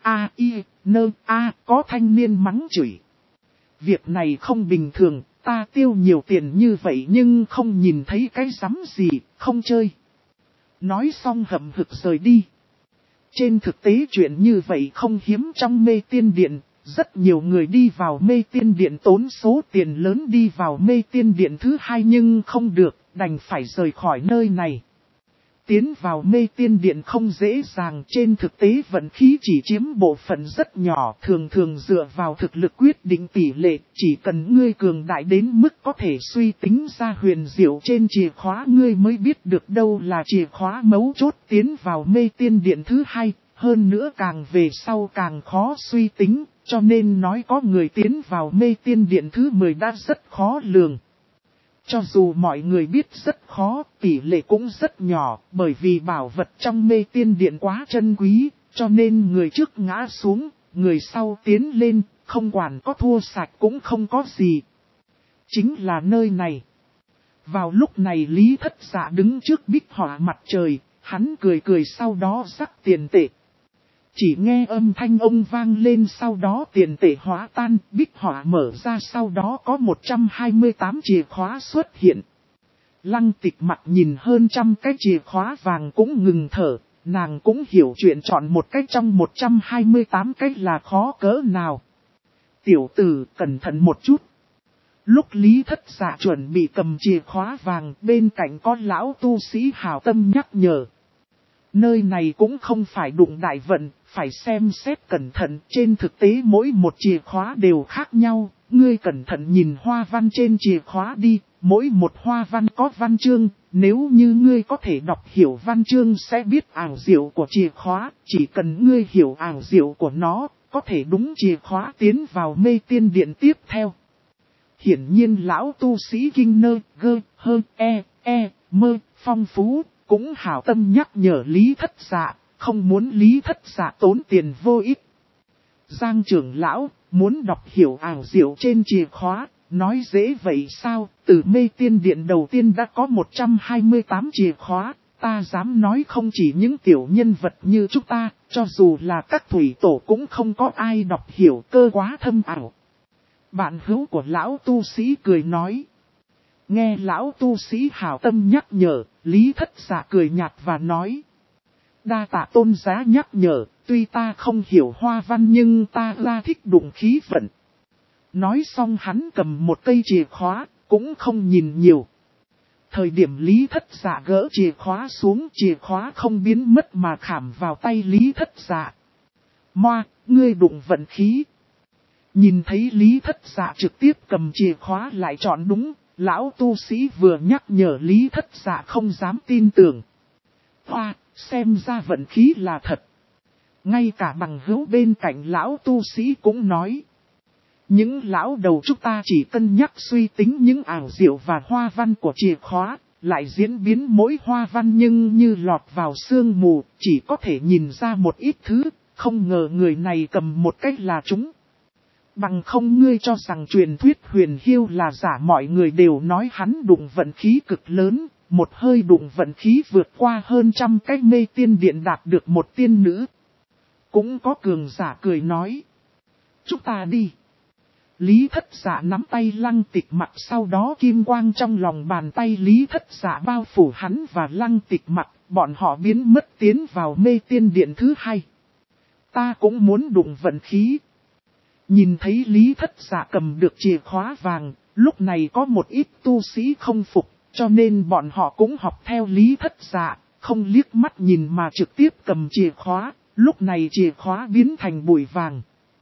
có thanh niên mắng chửi. Việc này không bình thường, ta tiêu nhiều tiền như vậy nhưng không nhìn thấy cái rắm gì, không chơi. Nói xong hậm hực rời đi. Trên thực tế chuyện như vậy không hiếm trong mê tiên điện. Rất nhiều người đi vào mê tiên điện tốn số tiền lớn đi vào mê tiên điện thứ 2 nhưng không được, đành phải rời khỏi nơi này. Tiến vào mê tiên điện không dễ dàng, trên thực tế vận khí chỉ chiếm bộ phận rất nhỏ, thường dựa vào thực lực quyết định tỷ lệ, chỉ cần ngươi cường đại đến mức có thể suy tính ra huyền diệu trên chìa khóa ngươi mới biết được đâu là chìa khóa mấu chốt tiến vào mê tiên điện thứ 2, hơn nữa càng về sau càng khó suy tính, cho nên nói có người tiến vào mê tiên điện thứ 10 đã rất khó lường. Cho dù mọi người biết rất khó, tỷ lệ cũng rất nhỏ, bởi vì bảo vật trong mê tiên điện quá chân quý, cho nên người trước ngã xuống, người sau tiến lên, không quản có thua sạch cũng không có gì. Chính là nơi này. Vào lúc này Lý Thất Dạ đứng trước bích họa mặt trời, hắn cười sau đó rắc tiền tệ. Chỉ nghe âm thanh ông vang lên sau đó tiền tệ hóa tan, bích họa mở ra sau đó có 128 chìa khóa xuất hiện. Lăng Tịch mặt nhìn hơn 100 cái chìa khóa vàng cũng ngừng thở, nàng cũng hiểu chuyện chọn một cái trong 128 cái là khó cỡ nào. Tiểu tử cẩn thận một chút. Lúc Lý Thất Dạ chuẩn bị cầm chìa khóa vàng bên cạnh có lão tu sĩ hảo tâm nhắc nhở. Nơi này cũng không phải đụng đại vận, phải xem xét cẩn thận, trên thực tế mỗi một chìa khóa đều khác nhau, ngươi cẩn thận nhìn hoa văn trên chìa khóa đi, mỗi một hoa văn có văn chương, nếu như ngươi có thể đọc hiểu văn chương sẽ biết ảo diệu của chìa khóa, chỉ cần ngươi hiểu ảo diệu của nó, có thể đúng chìa khóa tiến vào mê tiên điện tiếp theo. Hiển nhiên lão tu sĩ kinh nơ, gơ, hơ, mơ, phong phú. Cũng hảo tâm nhắc nhở Lý Thất Dạ, không muốn Lý Thất Dạ tốn tiền vô ích. Giang trưởng lão, muốn đọc hiểu ảo diệu trên chìa khóa, nói dễ vậy sao, từ mê tiên điện đầu tiên đã có 128 chìa khóa, ta dám nói không chỉ những tiểu nhân vật như chúng ta, cho dù là các thủy tổ cũng không có ai đọc hiểu cơ quá thâm ảo. Bạn hữu của lão tu sĩ cười nói. Nghe lão tu sĩ hảo tâm nhắc nhở, Lý Thất Dạ cười nhạt và nói. Đa tạ tôn giá nhắc nhở, tuy ta không hiểu hoa văn nhưng ta ra thích đụng khí vận. Nói xong hắn cầm một cây chìa khóa, cũng không nhìn nhiều. Thời điểm Lý Thất Dạ gỡ chìa khóa xuống, chìa khóa không biến mất mà khảm vào tay Lý Thất Dạ. Moa, ngươi đụng vận khí. Nhìn thấy Lý Thất Dạ trực tiếp cầm chìa khóa lại chọn đúng, lão tu sĩ vừa nhắc nhở Lý Thất Dạ không dám tin tưởng. Hoa, xem ra vận khí là thật. Ngay cả bằng hữu bên cạnh lão tu sĩ cũng nói. Những lão đầu chúng ta chỉ cân nhắc suy tính những ảo diệu và hoa văn của chìa khóa, lại diễn biến mỗi hoa văn nhưng như lọt vào sương mù, chỉ có thể nhìn ra một ít thứ, không ngờ người này cầm một cách là chúng. Bằng không ngươi cho rằng truyền thuyết huyền hiêu là giả, mọi người đều nói hắn đụng vận khí cực lớn, một hơi đụng vận khí vượt qua hơn 100 cái mê tiên điện đạt được một tiên nữ. Cũng có cường giả cười nói. Chúng ta đi. Lý Thất Dạ nắm tay Lăng Tịch Mặc, sau đó kim quang trong lòng bàn tay Lý Thất Dạ bao phủ hắn và Lăng Tịch Mặc, bọn họ biến mất tiến vào mê tiên điện thứ hai. Ta cũng muốn đụng vận khí. Nhìn thấy Lý Thất Dạ cầm được chìa khóa vàng, lúc này có một ít tu sĩ không phục, cho nên bọn họ cũng học theo Lý Thất Dạ, không liếc mắt nhìn mà trực tiếp cầm chìa khóa, lúc này chìa khóa biến thành bụi vàng.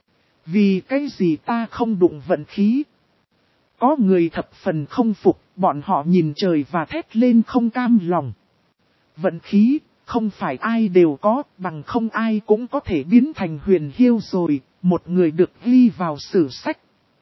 Vì cái gì ta không đụng vận khí? Có người thập phần không phục, bọn họ nhìn trời và thét lên không cam lòng. Vận khí, không phải ai đều có, bằng không ai cũng có thể biến thành huyền hiêu rồi, một người được ghi vào sử sách.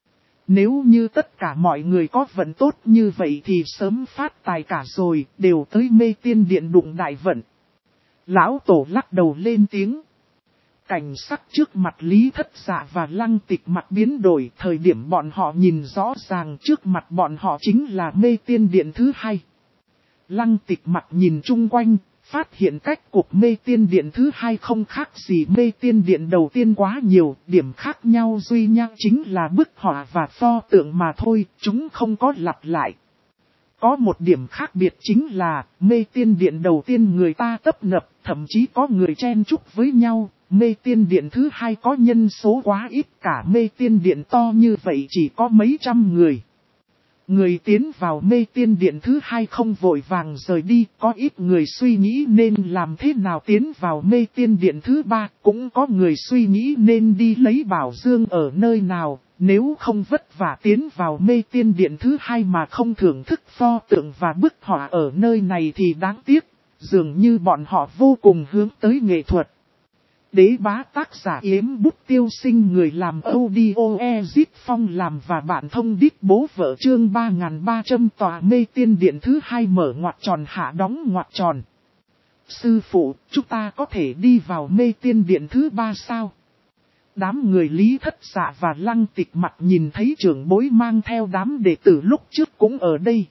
Nếu như tất cả mọi người có vận tốt như vậy thì sớm phát tài cả rồi, đều tới mê tiên điện đụng đại vận. Lão Tổ lắc đầu lên tiếng. Cảnh sắc trước mặt Lý Thất Dạ và Lăng Tịch Mặc biến đổi, thời điểm bọn họ nhìn rõ ràng trước mặt bọn họ chính là mê tiên điện thứ hai. Lăng Tịch Mặc nhìn chung quanh, phát hiện cách cục mê tiên điện thứ hai không khác gì mê tiên điện đầu tiên quá nhiều, điểm khác nhau duy nhất chính là bức họa và pho tượng mà thôi, chúng không có lặp lại. Có một điểm khác biệt chính là, mê tiên điện đầu tiên người ta tấp nập, thậm chí có người chen chúc với nhau, mê tiên điện thứ hai có nhân số quá ít, cả mê tiên điện to như vậy chỉ có mấy trăm người. Người tiến vào mê tiên điện thứ hai không vội vàng rời đi, có ít người suy nghĩ nên làm thế nào tiến vào mê tiên điện thứ ba, cũng có người suy nghĩ nên đi lấy bảo dương ở nơi nào, nếu không vất vả tiến vào mê tiên điện thứ hai mà không thưởng thức pho tượng và bức họa ở nơi này thì đáng tiếc, dường như bọn họ vô cùng hướng tới nghệ thuật. Đế bá tác giả Yếm Bút Tiêu Sinh, người làm audio Ezit Phong làm và bạn thông đít bố vợ chương 3300 tòa mê tiên điện thứ hai mở ngoặc tròn hạ đóng ngoặc tròn. Sư phụ, chúng ta có thể đi vào mê tiên điện thứ ba sao? Đám người Lý Thất Dạ và Lăng Tịch Mặc nhìn thấy trưởng bối mang theo đám đệ tử lúc trước cũng ở đây.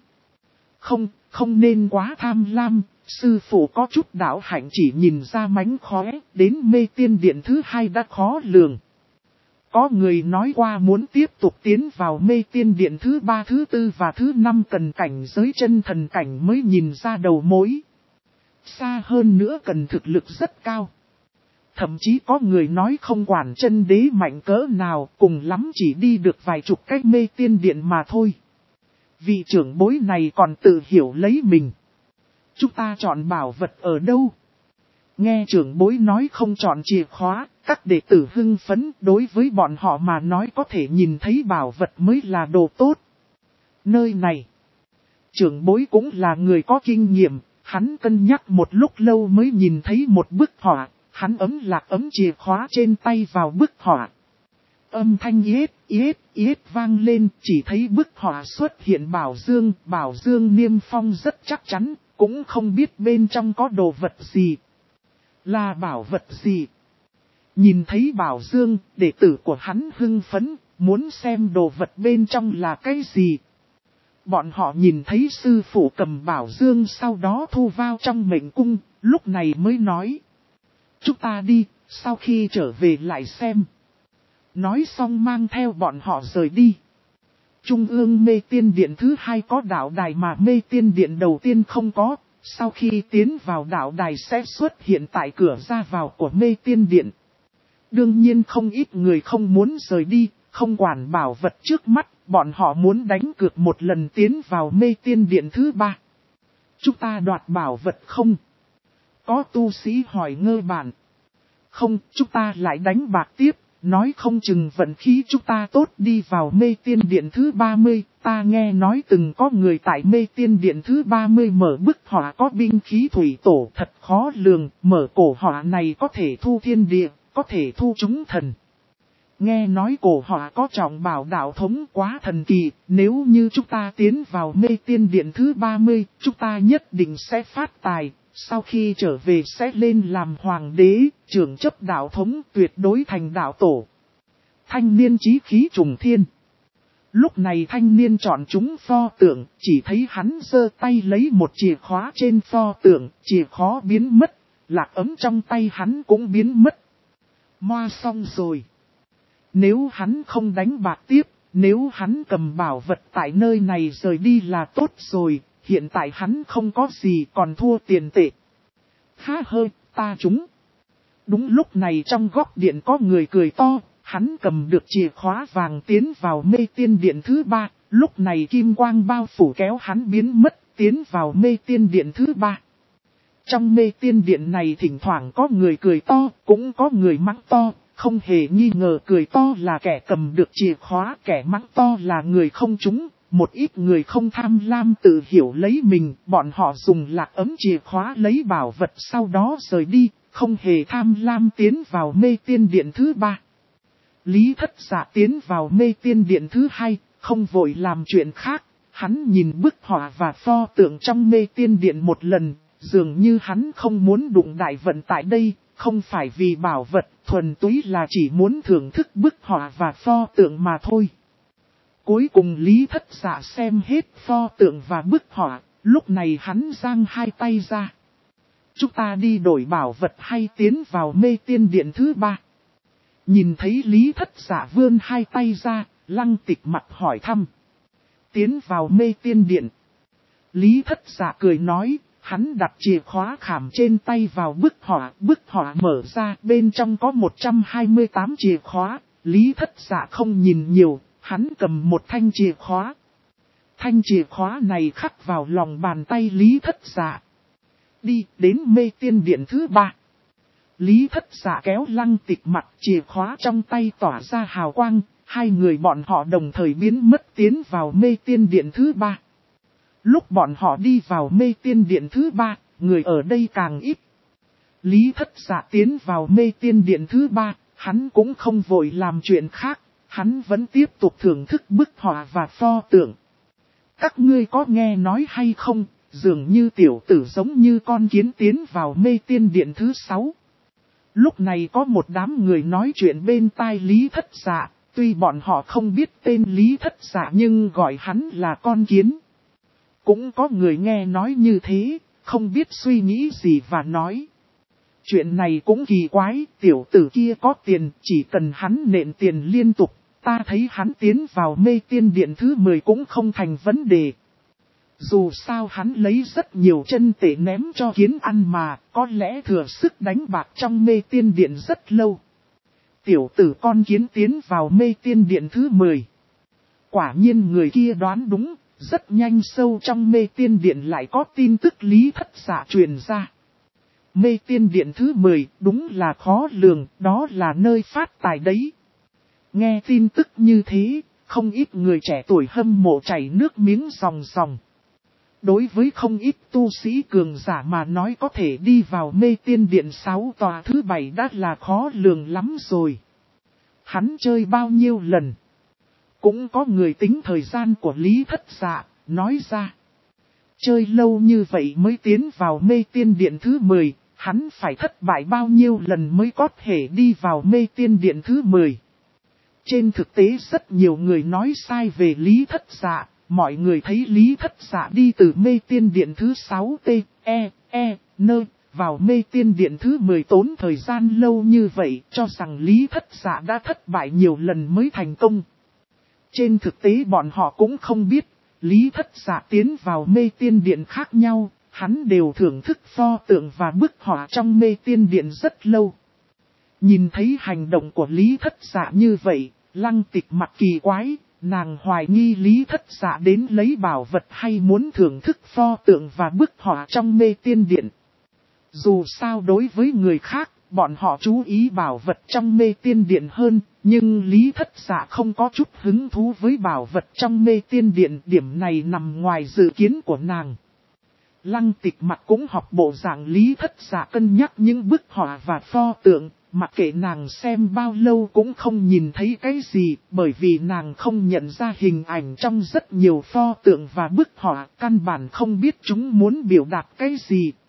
Không nên quá tham lam. Sư phụ có chút đạo hạnh chỉ nhìn ra mánh khóe, đến mê tiên điện thứ hai đã khó lường. Có người nói qua muốn tiếp tục tiến vào mê tiên điện thứ ba, thứ tư và thứ năm cần cảnh giới chân thần cảnh mới nhìn ra đầu mối. Xa hơn nữa cần thực lực rất cao. Thậm chí có người nói không quản chân đế mạnh cỡ nào, cùng lắm chỉ đi được vài chục cách mê tiên điện mà thôi. Vị trưởng bối này còn tự hiểu lấy mình. Chúng ta chọn bảo vật ở đâu? Nghe trưởng bối nói không chọn chìa khóa, các đệ tử hưng phấn, đối với bọn họ mà nói có thể nhìn thấy bảo vật mới là đồ tốt. Nơi này, trưởng bối cũng là người có kinh nghiệm, hắn cân nhắc một lúc lâu mới nhìn thấy một bức họa, hắn ấm chìa khóa trên tay vào bức họa. Âm thanh yết vang lên, chỉ thấy bức họa xuất hiện bảo dương niêm phong rất chắc chắn. Cũng không biết bên trong có đồ vật gì. Là bảo vật gì? Nhìn thấy bảo dương, đệ tử của hắn hưng phấn, muốn xem đồ vật bên trong là cái gì. Bọn họ nhìn thấy sư phụ cầm bảo dương sau đó thu vào trong mệnh cung, lúc này mới nói. Chúng ta đi, sau khi trở về lại xem. Nói xong mang theo bọn họ rời đi. Trung ương mê tiên điện thứ hai có đạo đài mà mê tiên điện đầu tiên không có, sau khi tiến vào đạo đài sẽ xuất hiện tại cửa ra vào của mê tiên điện. Đương nhiên không ít người không muốn rời đi, không quản bảo vật trước mắt, bọn họ muốn đánh cược một lần tiến vào mê tiên điện thứ ba. Chúng ta đoạt bảo vật không? Có tu sĩ hỏi Ngơ Bản. Không, chúng ta lại đánh bạc tiếp, nói không chừng vận khí chúng ta tốt đi vào mê tiên điện thứ 30, ta nghe nói từng có người tại mê tiên điện thứ 30 mở bức họa có binh khí thủy tổ thật khó lường, mở cổ họa này có thể thu thiên địa, có thể thu chúng thần. Nghe nói cổ họa có trọng bảo đạo thống quá thần kỳ, nếu như chúng ta tiến vào mê tiên điện thứ 30, chúng ta nhất định sẽ phát tài. Sau khi trở về sẽ lên làm hoàng đế, trưởng chấp đạo thống tuyệt đối thành đạo tổ. Thanh niên chí khí trùng thiên. Lúc này thanh niên chọn chúng pho tượng, chỉ thấy hắn giơ tay lấy một chìa khóa trên pho tượng, chìa khóa biến mất, lạc ấm trong tay hắn cũng biến mất. Moa xong rồi. Nếu hắn không đánh bạc tiếp, nếu hắn cầm bảo vật tại nơi này rời đi là tốt rồi. Hiện tại hắn không có gì còn thua tiền tệ. Há hơi, ta trúng. Đúng lúc này trong góc điện có người cười to, hắn cầm được chìa khóa vàng tiến vào mê tiên điện thứ 3. Lúc này kim quang bao phủ kéo hắn biến mất, tiến vào mê tiên điện thứ 3. Trong mê tiên điện này thỉnh thoảng có người cười to, cũng có người mắng to. Không hề nghi ngờ cười to là kẻ cầm được chìa khóa, kẻ mắng to là người không trúng. Một ít người không tham lam tự hiểu lấy mình, bọn họ dùng lạc ấm chìa khóa lấy bảo vật sau đó rời đi, không hề tham lam tiến vào mê tiên điện thứ 3. Lý Thất Dạ tiến vào mê tiên điện thứ 2, không vội làm chuyện khác, hắn nhìn bức họa và pho tượng trong mê tiên điện một lần, dường như hắn không muốn đụng đại vận tại đây, không phải vì bảo vật, thuần túy là chỉ muốn thưởng thức bức họa và pho tượng mà thôi. Cuối cùng Lý Thất Dạ xem hết pho tượng và bức họa, lúc này hắn giang hai tay ra. Chúng ta đi đổi bảo vật hay tiến vào mê tiên điện thứ 3? Nhìn thấy Lý Thất Dạ vươn hai tay ra, Lăng Tịch mặt hỏi thăm. Tiến vào mê tiên điện. Lý Thất Dạ cười nói, hắn đặt chìa khóa khảm trên tay vào bức họa mở ra, bên trong có 128 chìa khóa, Lý Thất Dạ không nhìn nhiều. Hắn cầm một thanh chìa khóa. Thanh chìa khóa này khắc vào lòng bàn tay Lý Thất Dạ. Đi đến mê tiên điện thứ 3. Lý Thất Dạ kéo Lăng Tịch mặt, chìa khóa trong tay tỏa ra hào quang. Hai người bọn họ đồng thời biến mất tiến vào mê tiên điện thứ 3. Lúc bọn họ đi vào mê tiên điện thứ 3, người ở đây càng ít. Lý Thất Dạ tiến vào mê tiên điện thứ 3, hắn cũng không vội làm chuyện khác. Hắn vẫn tiếp tục thưởng thức bức họa và pho tượng. Các ngươi có nghe nói hay không, dường như tiểu tử giống như con kiến tiến vào mê tiên điện thứ 6. Lúc này có một đám người nói chuyện bên tai Lý Thất Dạ, tuy bọn họ không biết tên Lý Thất Dạ nhưng gọi hắn là con kiến. Cũng có người nghe nói như thế, không biết suy nghĩ gì và nói. Chuyện này cũng kỳ quái, tiểu tử kia có tiền, chỉ cần hắn nện tiền liên tục. Ta thấy hắn tiến vào mê tiên điện thứ 10 cũng không thành vấn đề. Dù sao hắn lấy rất nhiều chân tệ ném cho kiến ăn mà, có lẽ thừa sức đánh bạc trong mê tiên điện rất lâu. Tiểu tử con kiến tiến vào mê tiên điện thứ 10. Quả nhiên người kia đoán đúng, rất nhanh sâu trong mê tiên điện lại có tin tức Lý Thất Dạ truyền ra. Mê tiên điện thứ 10 đúng là khó lường, đó là nơi phát tài đấy. Nghe tin tức như thế, không ít người trẻ tuổi hâm mộ chảy nước miếng ròng ròng. Đối với không ít tu sĩ cường giả mà nói có thể đi vào mê tiên điện 6 tòa thứ 7 đã là khó lường lắm rồi. Hắn chơi bao nhiêu lần? Cũng có người tính thời gian của Lý Thất Dạ, nói ra. Chơi lâu như vậy mới tiến vào mê tiên điện thứ 10, hắn phải thất bại bao nhiêu lần mới có thể đi vào mê tiên điện thứ 10. Trên thực tế rất nhiều người nói sai về Lý Thất Dạ, mọi người thấy Lý Thất Dạ đi từ mê tiên điện thứ 6 vào mê tiên điện thứ 10 tốn thời gian lâu như vậy, cho rằng Lý Thất Dạ đã thất bại nhiều lần mới thành công. Trên thực tế bọn họ cũng không biết, Lý Thất Dạ tiến vào mê tiên điện khác nhau, hắn đều thưởng thức pho tượng và bức họa trong mê tiên điện rất lâu. Nhìn thấy hành động của Lý Thất Dạ như vậy, Lăng Tịch mặt kỳ quái, nàng hoài nghi Lý Thất Dạ đến lấy bảo vật hay muốn thưởng thức pho tượng và bức họa trong Mê Tiên Điện. Dù sao đối với người khác, bọn họ chú ý bảo vật trong Mê Tiên Điện hơn, nhưng Lý Thất Dạ không có chút hứng thú với bảo vật trong Mê Tiên Điện, điểm này nằm ngoài dự kiến của nàng. Lăng Tịch mặt cũng học bộ dạng Lý Thất Dạ cân nhắc những bức họa và pho tượng, mặc kệ nàng xem bao lâu cũng không nhìn thấy cái gì, bởi vì nàng không nhận ra hình ảnh trong rất nhiều pho tượng và bức họa, căn bản không biết chúng muốn biểu đạt cái gì.